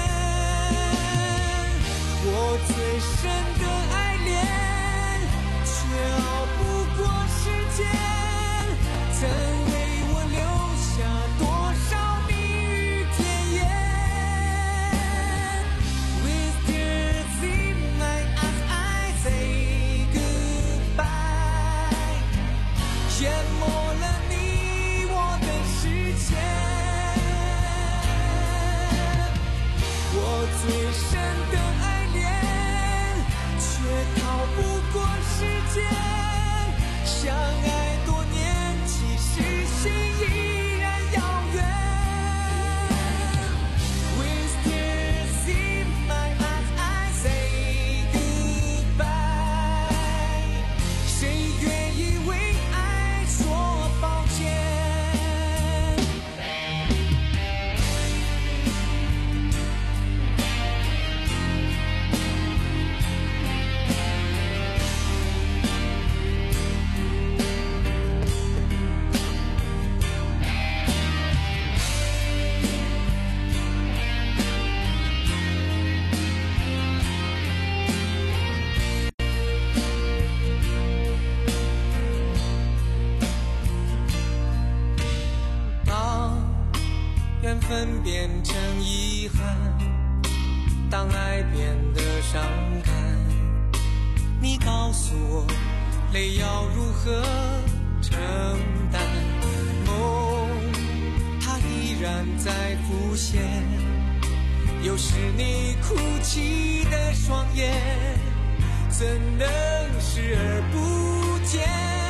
我最深的爱恋，却熬不过时间，曾为我留下多少蜜语甜言。 With tears in my eyes I say goodbye， 淹没了你我的视线。我最深的爱恋，却逃不过时间，相爱多年，其实心依然遥远。With tears in my eyes I say goodbye， 谁愿意为爱说抱歉？缘分变成遗憾，当爱变得伤感，你告诉我泪要如何承担。梦它依然在浮现，有时你哭泣的双眼，怎能视而不见？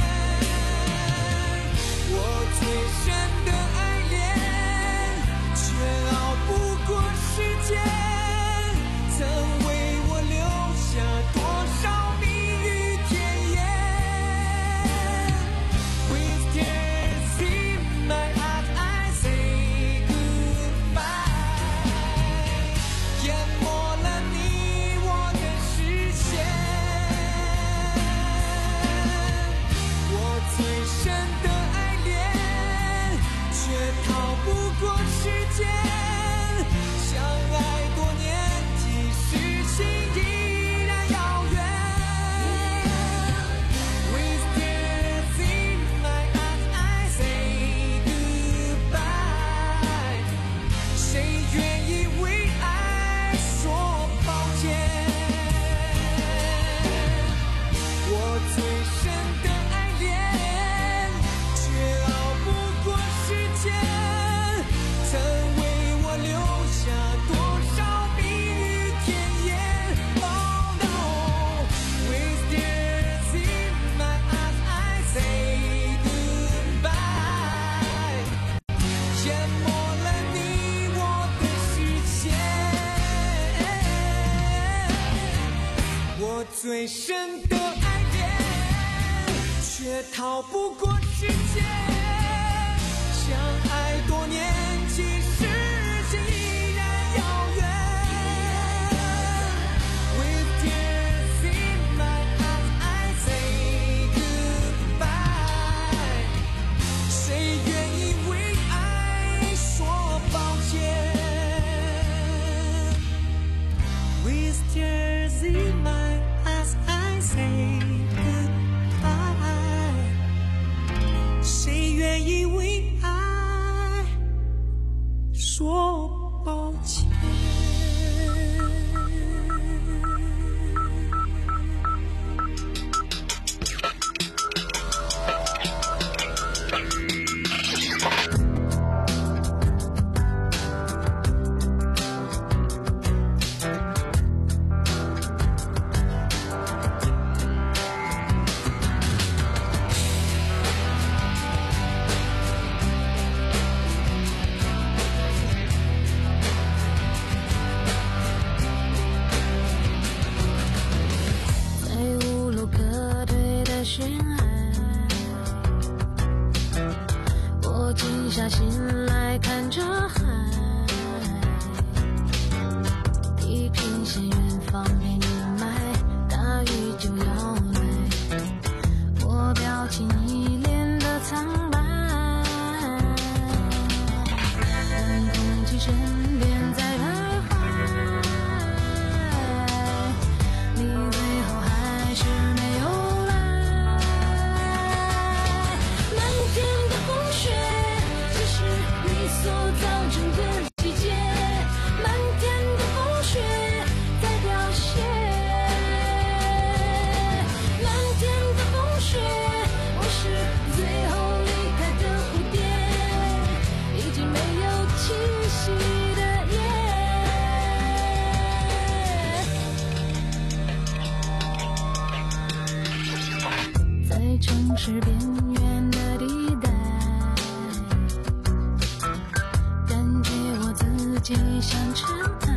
我最深的爱恋，却熬不过时间，曾为我留下多少蜜语甜言。With tears in my eyes I say goodbye， 淹没了你我的视线。我最深的爱恋，却逃不过时间，相爱多年，其实心依然遥远。With tears in my eyes I say goodbye， 谁愿意为爱说抱歉？我最深的爱恋，却熬不过时间，曾最深的爱恋，却逃不过时间。相爱多年，其实依然遥远。With tears in my eyes, I say goodbye。谁愿意为爱说抱歉 ？With tears in my eyes, I say goodbye。谁愿意为爱说抱歉？ 下心来看着海，地平线远方被阴霾，大雨就要来，我表情一脸的苍白，冷空气身边在徘徊，你最后还是没有来，漫天的风雪你所造成的季节，漫天的风雪在凋谢，漫天的风雪，我是最后离开的蝴蝶，已经没有清晰的夜，在城市边缘的地带，自己像尘埃，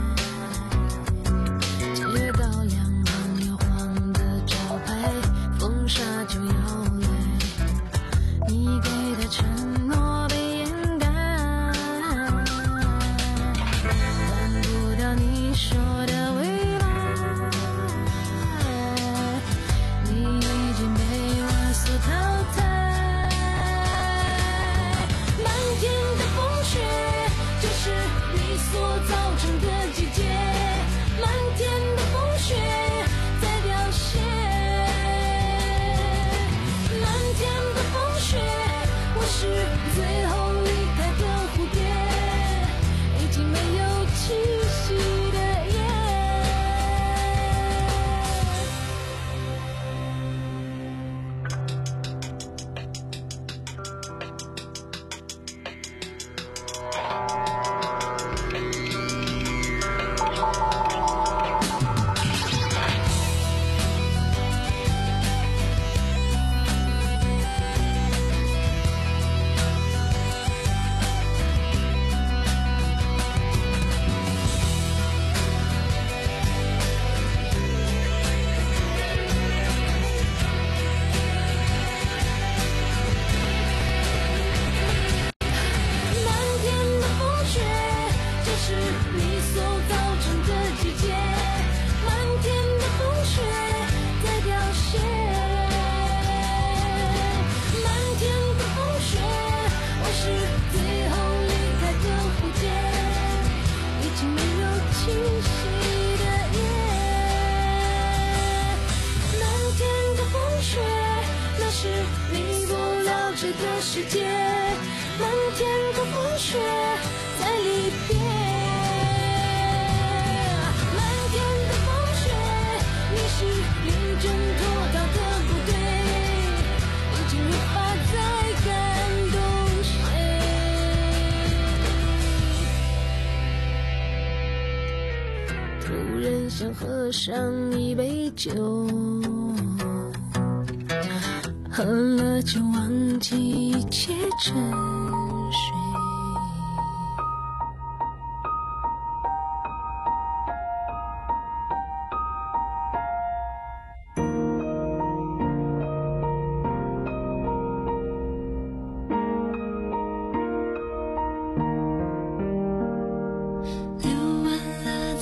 街道两旁摇晃的招牌，风沙就要来，你给的承诺被掩盖，换不掉你说的未来，你已经被我所淘汰。所造成的季节，漫天的风雪在凋谢，漫天的风雪，我是最后离开的蝴蝶，已经没有气息的的世界，漫天的风雪在离别，漫天的风雪，你是连挣脱到的不对，已经无法再感动谁。突然想喝上一杯酒，喝了就忘记一切沉睡，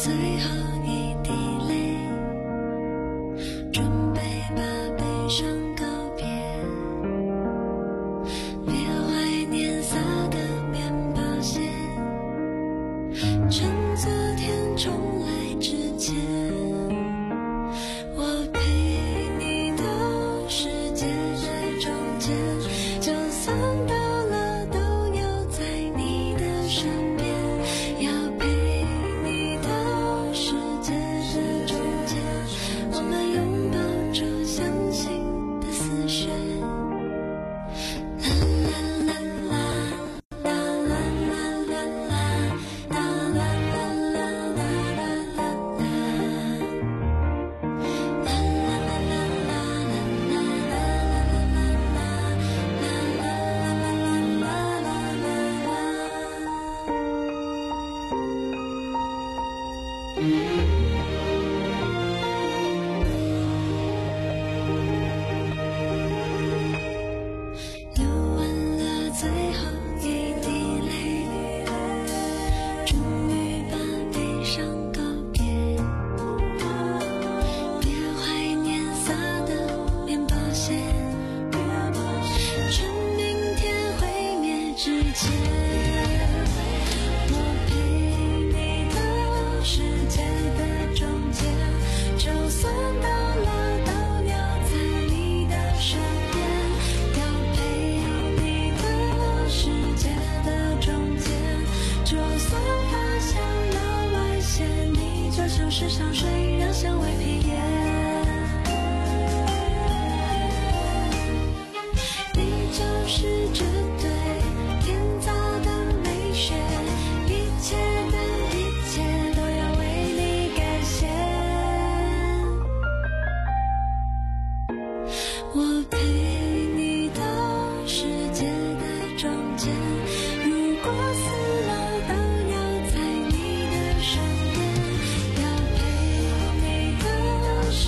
是上水，让香味披烟。你就是绝对天造的美学，一切的一切都要为你改写。我陪你到世界的中间，如果死了都要在你的身边。要陪你到世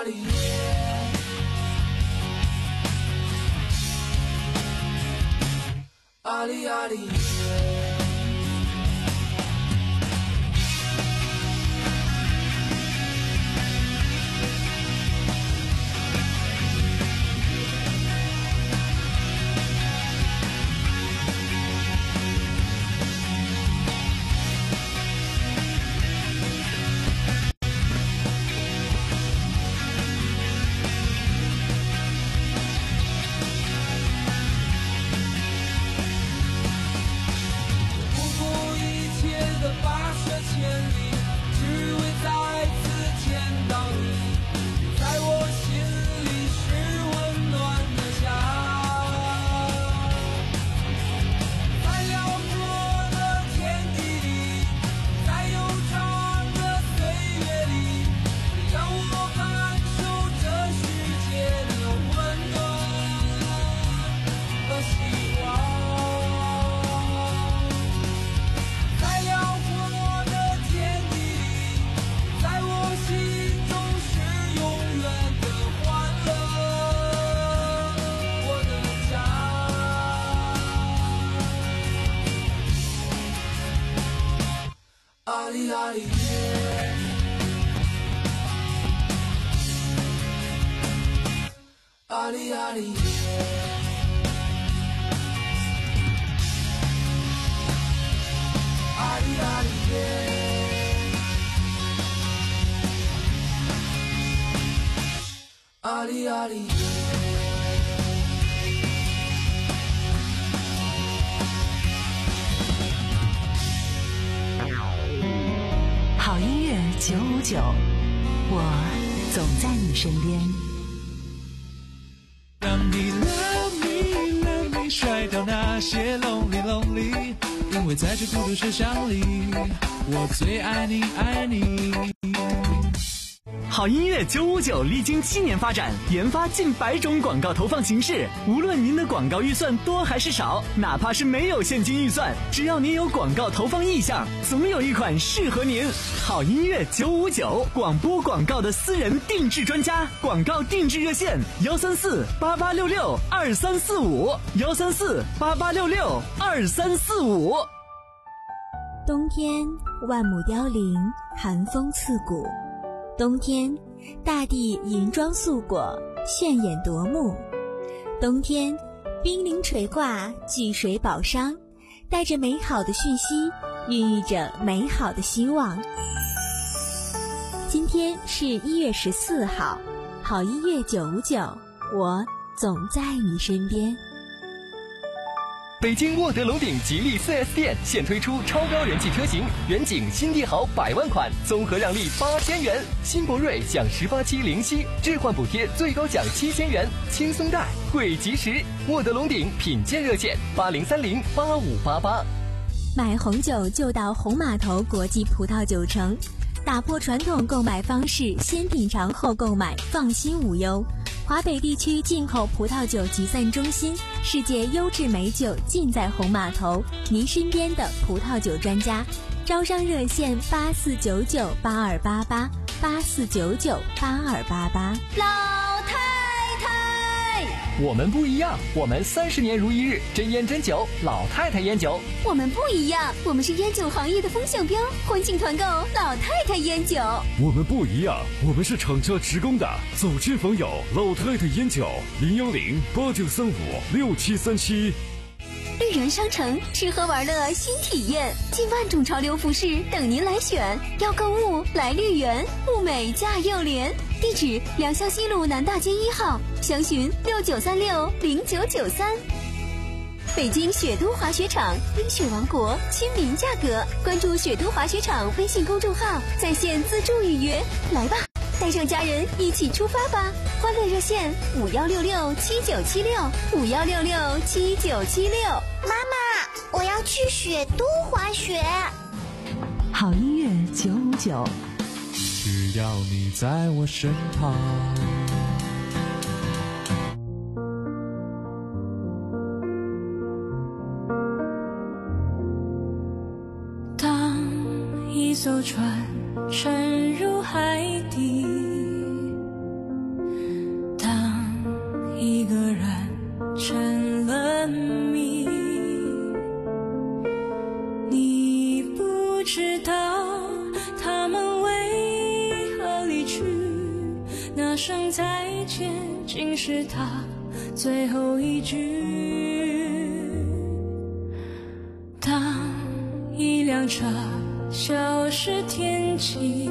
里阿里阿里阿里阿里阿里阿里阿里阿里阿里阿里好音乐九五九，我总在你身边。 让你 love me love me 甩掉那些 lonely lonely， 因为在这孤独世上里，我最爱你爱你。 好音乐九五九历经七年发展，研发近百种广告投放形式。无论您的广告预算多还是少，哪怕是没有现金预算，只要您有广告投放意向，总有一款适合您。好音乐九五九，广播广告的私人定制专家，广告定制热线：幺三四八八六六二三四五，幺三四八八六六二三四五。 冬天，万亩凋零，寒风刺骨。冬天，大地银装素裹，炫眼夺目。冬天，冰凌垂挂，聚水宝商，带着美好的讯息，孕育着美好的希望。今天是一月十四号，好音乐九五九，我总在你身边。 北京沃德龙鼎吉利 四 S 店现推出超高人气车型，远景新帝豪百万款，综合让利八千元；新博瑞享十八期零息，置换补贴最高享七千元，轻松贷惠及时。沃德龙鼎品鉴热线：八零三零八五八八。 买红酒就到红码头国际葡萄酒城，打破传统购买方式，先品尝后购买，放心无忧。华北地区进口葡萄酒集散中心，世界优质美酒尽在红码头，您身边的葡萄酒专家。招商热线：八四九九八二八八，八四九九八二八八。 老太太， 我们不一样，我们三十年如一日，真烟真酒，老太太烟酒。 我们不一样，我们是烟酒行业的风向标，欢庆团购老太太烟酒。 我们不一样，我们是厂家职工的，走亲访友，老太太烟酒，零幺零八九三五六七三七。 绿园商城，吃喝玩乐新体验，近万种潮流服饰等您来选。要购物来绿园，物美价又廉。地址：良乡西路南大街一号，详询六九三六零九九三。北京雪都滑雪场，冰雪王国，亲民价格。关注雪都滑雪场微信公众号，在线自助预约。来吧，带上家人一起出发吧！欢乐热线：五幺六六七九七六，五幺六六七九七六。 妈妈，我要去雪都滑雪。 好音乐九五九， 只要你在我身旁。 当一艘船沉入海底， 再见竟是他最后一句。当一辆车消失天际，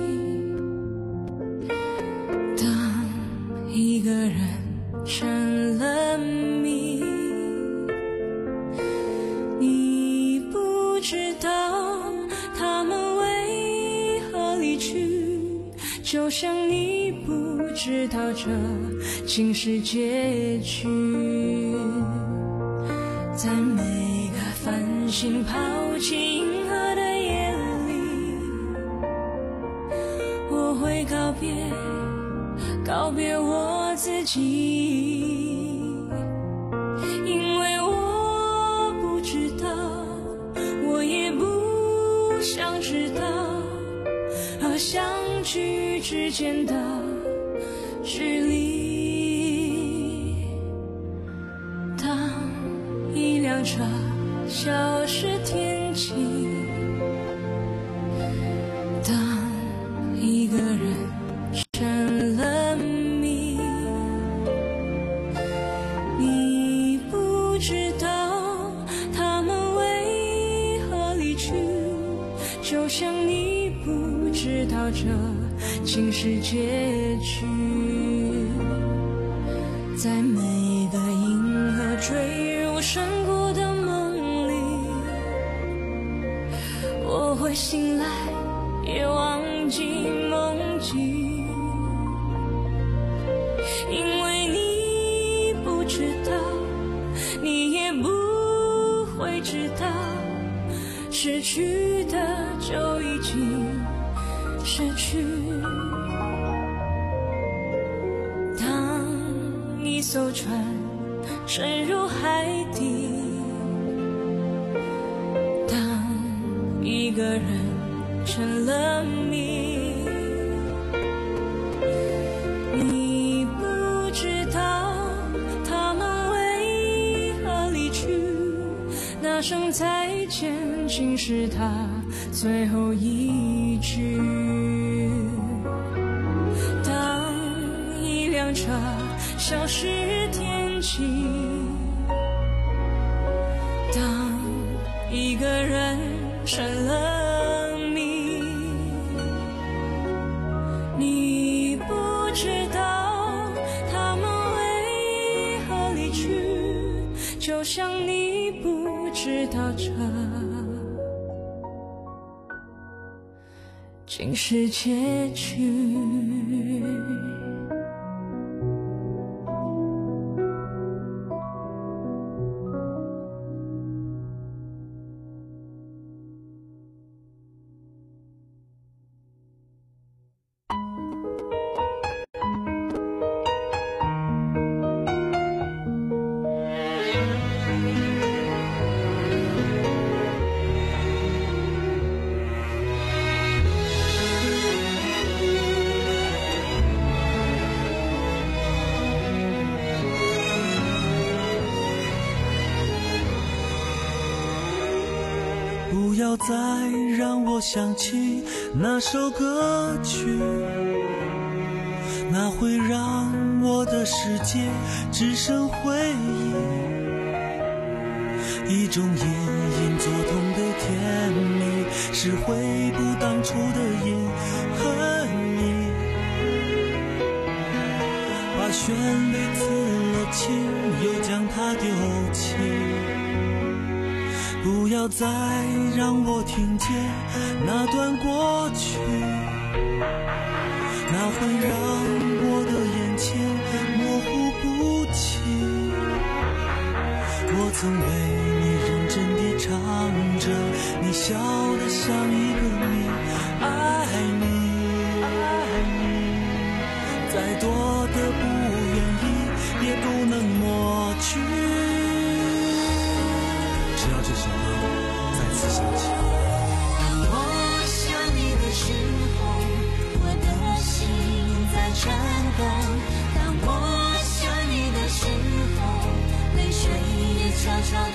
当一个人成了谜，你不知道他们为何离去，就像你不知道这竟是结局。在每个繁星抛弃银河的夜里，我会告别告别我自己，因为我不知道，我也不想知道，和相聚之间的距离。当一辆车消失天际，当一个人成了谜，你不知道他们为何离去，就像你不知道这竟是结局。在每个银河坠入深谷的梦里，我会醒来也忘记梦境，因为你不知道，你也不会知道，失去的就已经失去。当一艘船沉入海底，当一个人成了谜，你不知道他们为何离去，那声再见竟是他最后一句。当一辆车消失天际，当一个人成了谜，你不知道他们为何离去，就像你不知道这竟是结局。 不要再让我想起那首歌曲，那会让我的世界只剩回忆，一种隐隐作痛的甜蜜，是回不当初的隐和你，把旋律刺了情，又将它丢弃。不要再让我听见那段过去，那会让我的眼前模糊不清。我曾为你认真地唱着，你笑得像一个谜。爱你，爱你，再多的不愿意也不能抹去。只要这首歌再次响起， 当我想你的时候，我的心在颤抖。当我想你的时候，泪水也悄悄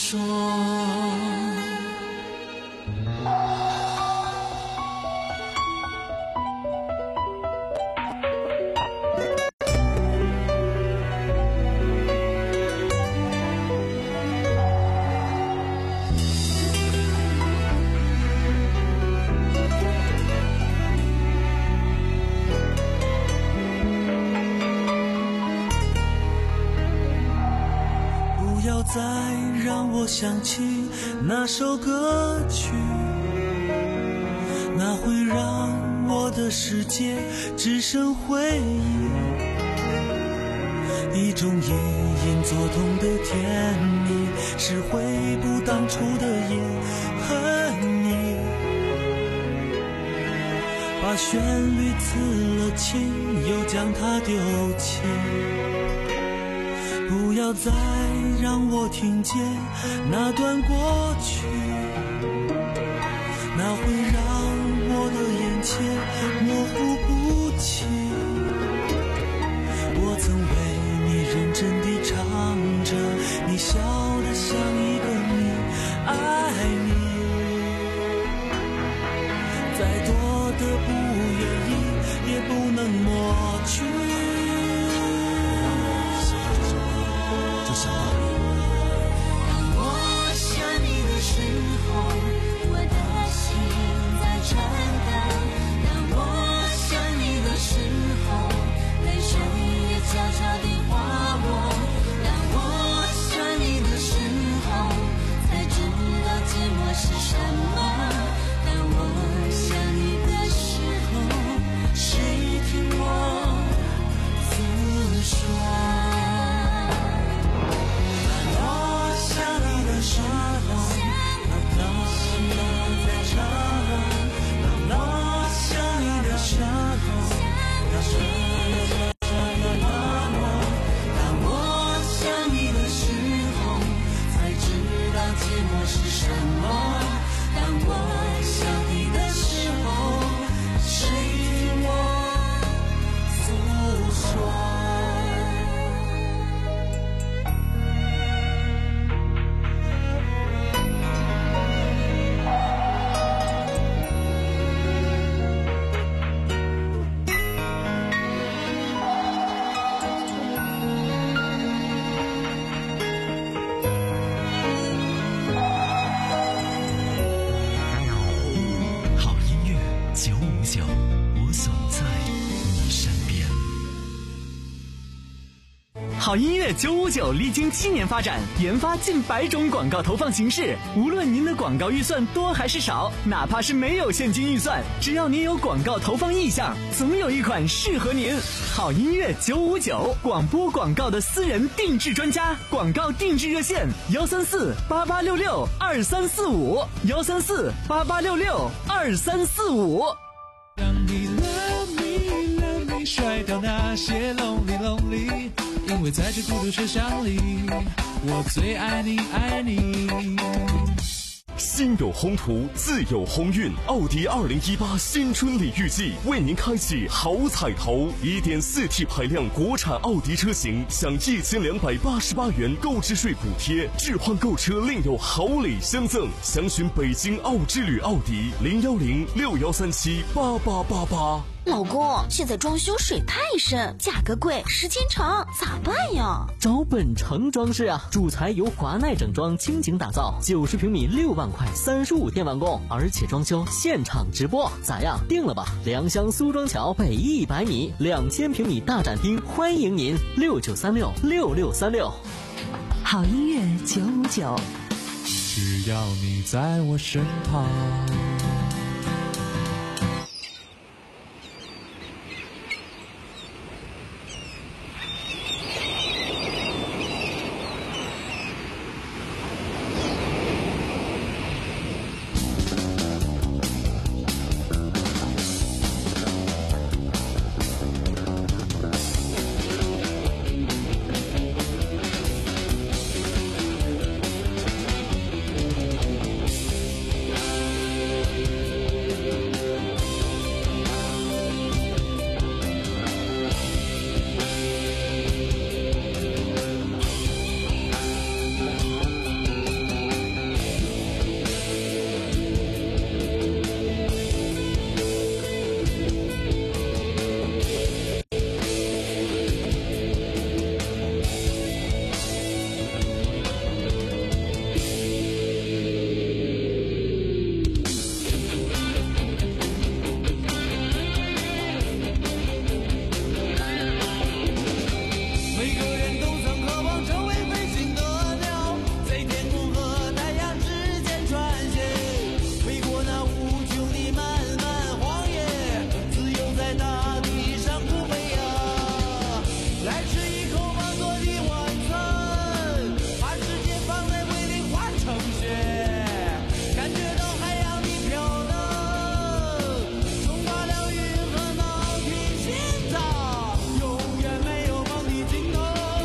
说。再让我想起那首歌曲，那会让我的世界只剩回忆，一种隐隐作痛的甜蜜，是回不当初的也恨你，把旋律刺了青，又将它丢弃，不要再让我听见那段过去，那会让我的眼前模糊不清。我曾为你认真地唱着，你笑得像一个谜，爱你，再多的不愿意也不能抹去。就想到当我想你的时候，我的心在颤抖，当我想你的时候，泪水也悄悄地滑落，当我想你的时候，才知道寂寞是什么，当我想你的时候，谁听我诉说。时候，当我心在唱，当我想你的时候，当我当我想你的时候，才知道寂寞是什么。当我想你的时候，谁听我诉说。 好音乐九五九历经七年发展，研发近百种广告投放形式。无论您的广告预算多还是少，哪怕是没有现金预算，只要您有广告投放意向，总有一款适合您。好音乐九五九，广播广告的私人定制专家，广告定制热线：幺三四八八六六二三四五，幺三四八八六六二三四五。 让你 love me love me， 甩掉那些 lonely lonely。因为在这孤独学校里，我最爱你爱你。 心有宏图，自有鸿运。奥迪二零一八新春礼遇季为您开启好彩头， 一点四 T 排量国产奥迪车型享一千两百八十八元购置税补贴，置换购车另有好礼相赠。详询北京奥之旅奥迪零幺零六幺三七八八八八。 老公，现在装修水太深，价格贵，时间长，咋办呀？ 找本城装饰啊，主材由华奈整装倾情打造，九十平米六万块，三十五天完工，而且装修现场直播，咋样？定了吧？良乡苏庄桥北一百米，两千平米大展厅，欢迎您六九三六六六三六。 好音乐九五九， 只要你在我身旁。 永远没有梦的尽头。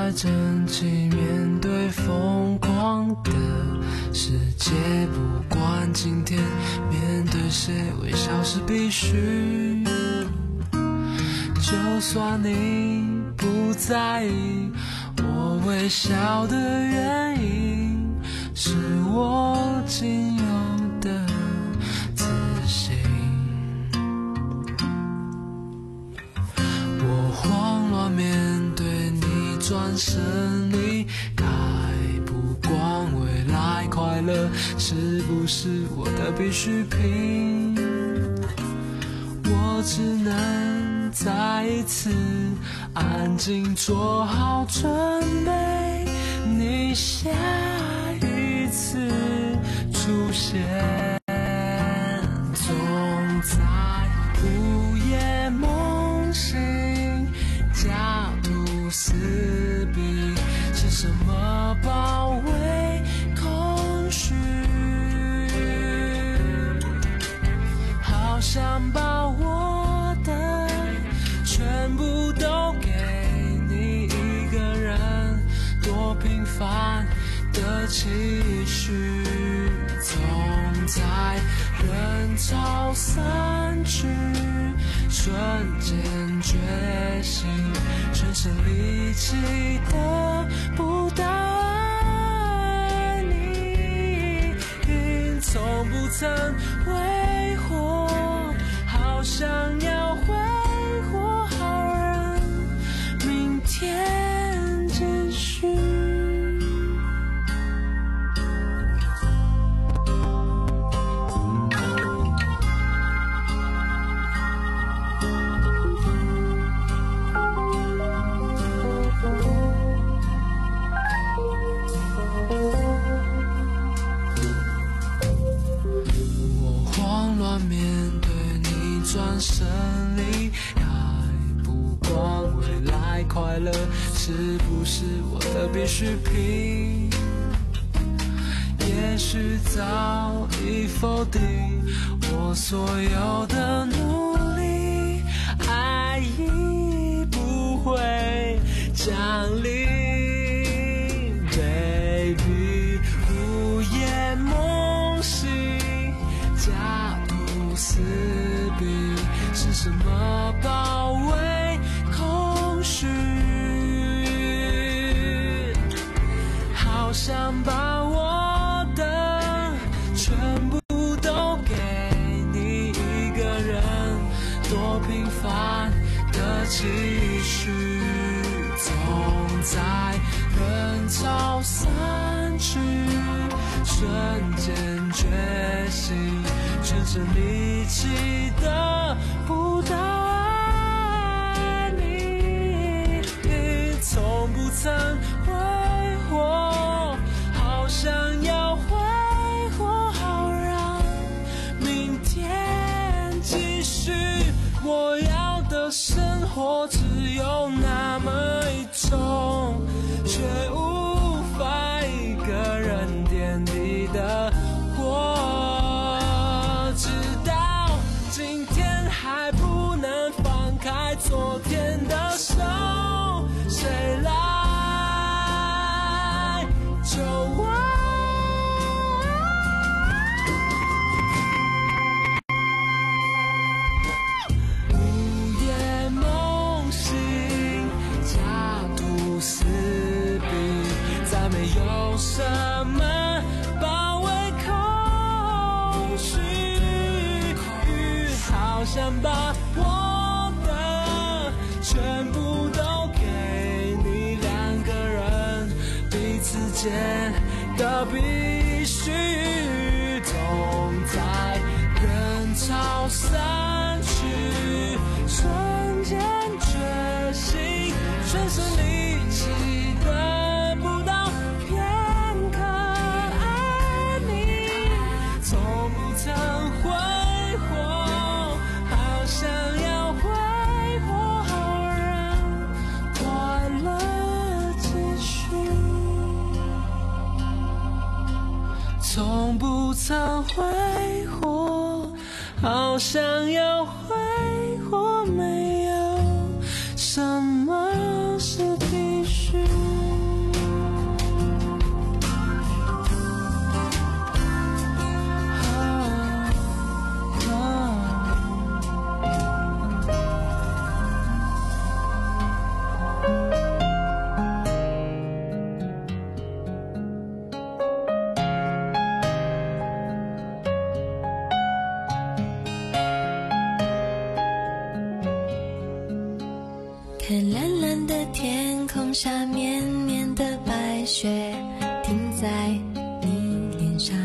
在争气面对疯狂的世界，不管今天面对谁，微笑是必须。就算你不在意我微笑的原因，是我仅有的自信。我慌乱面对你转身离开，不管未来快乐是不是我的必需品，我只能再一次安静做好准备，你下一次出现，总在午夜梦醒，家徒四壁，是什么包围空虚？好想把我的全部都给你一个人，多平凡的期许，总在人潮散去，瞬间觉醒，全身力气得不到爱你，从不曾挥霍，好想要挥霍好人，明天继续。转身离开，不管未来快乐是不是我的必需品，也许早已否定我所有的努力，爱已不会降临 Baby， 午夜梦醒，家徒四壁，是什么包围空虚？好想把我的全部都给你一个人，多平凡的期许，总在人潮散去，瞬间觉醒，全身力气得不到爱你，从不曾挥霍，好想要挥霍，好让明天继续。我要的生活只有那么一种，却无法一个人点滴的过，直到今天还不能放开昨天的手，谁来救我？午夜梦醒，家徒四壁，再没有什么包围空虚，好想把我的全部都给你，两个人彼此间的必须，总在人潮散去，瞬间觉醒，全身力气得不到片刻爱你，从不曾挥霍，好想要挥霍，好让快乐继续，从不曾挥霍，好想要挥霍，没有什么是必须。 看蓝蓝的天空下绵绵的白雪停在你脸上，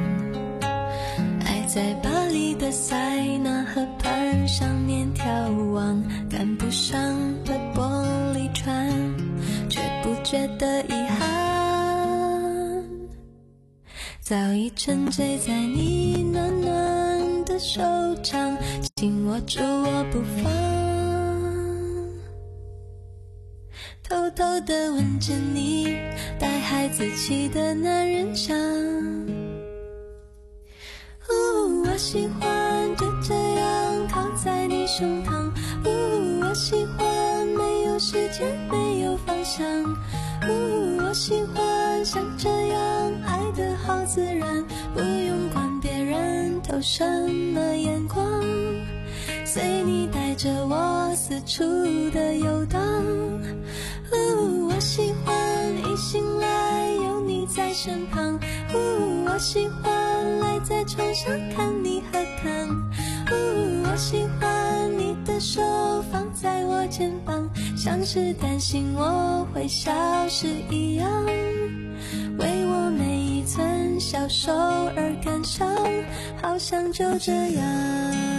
爱在巴黎的塞纳河畔上面眺望，赶不上的玻璃船，却不觉得遗憾，早已沉醉在你暖暖的手掌，紧握住我不放，偷偷地吻着你带孩子气的男人香。呜，我喜欢就这样靠在你胸膛。呜，我喜欢没有时间没有方向。呜，我喜欢像这样爱得好自然，不用管别人投什么眼光，随你带着我四处的游荡。呜，我喜欢一醒来有你在身旁。呜，我喜欢赖在床上看你喝汤。呜，我喜欢你的手放在我肩膀，像是担心我会消失一样，为我每一寸消瘦而感伤，好想就这样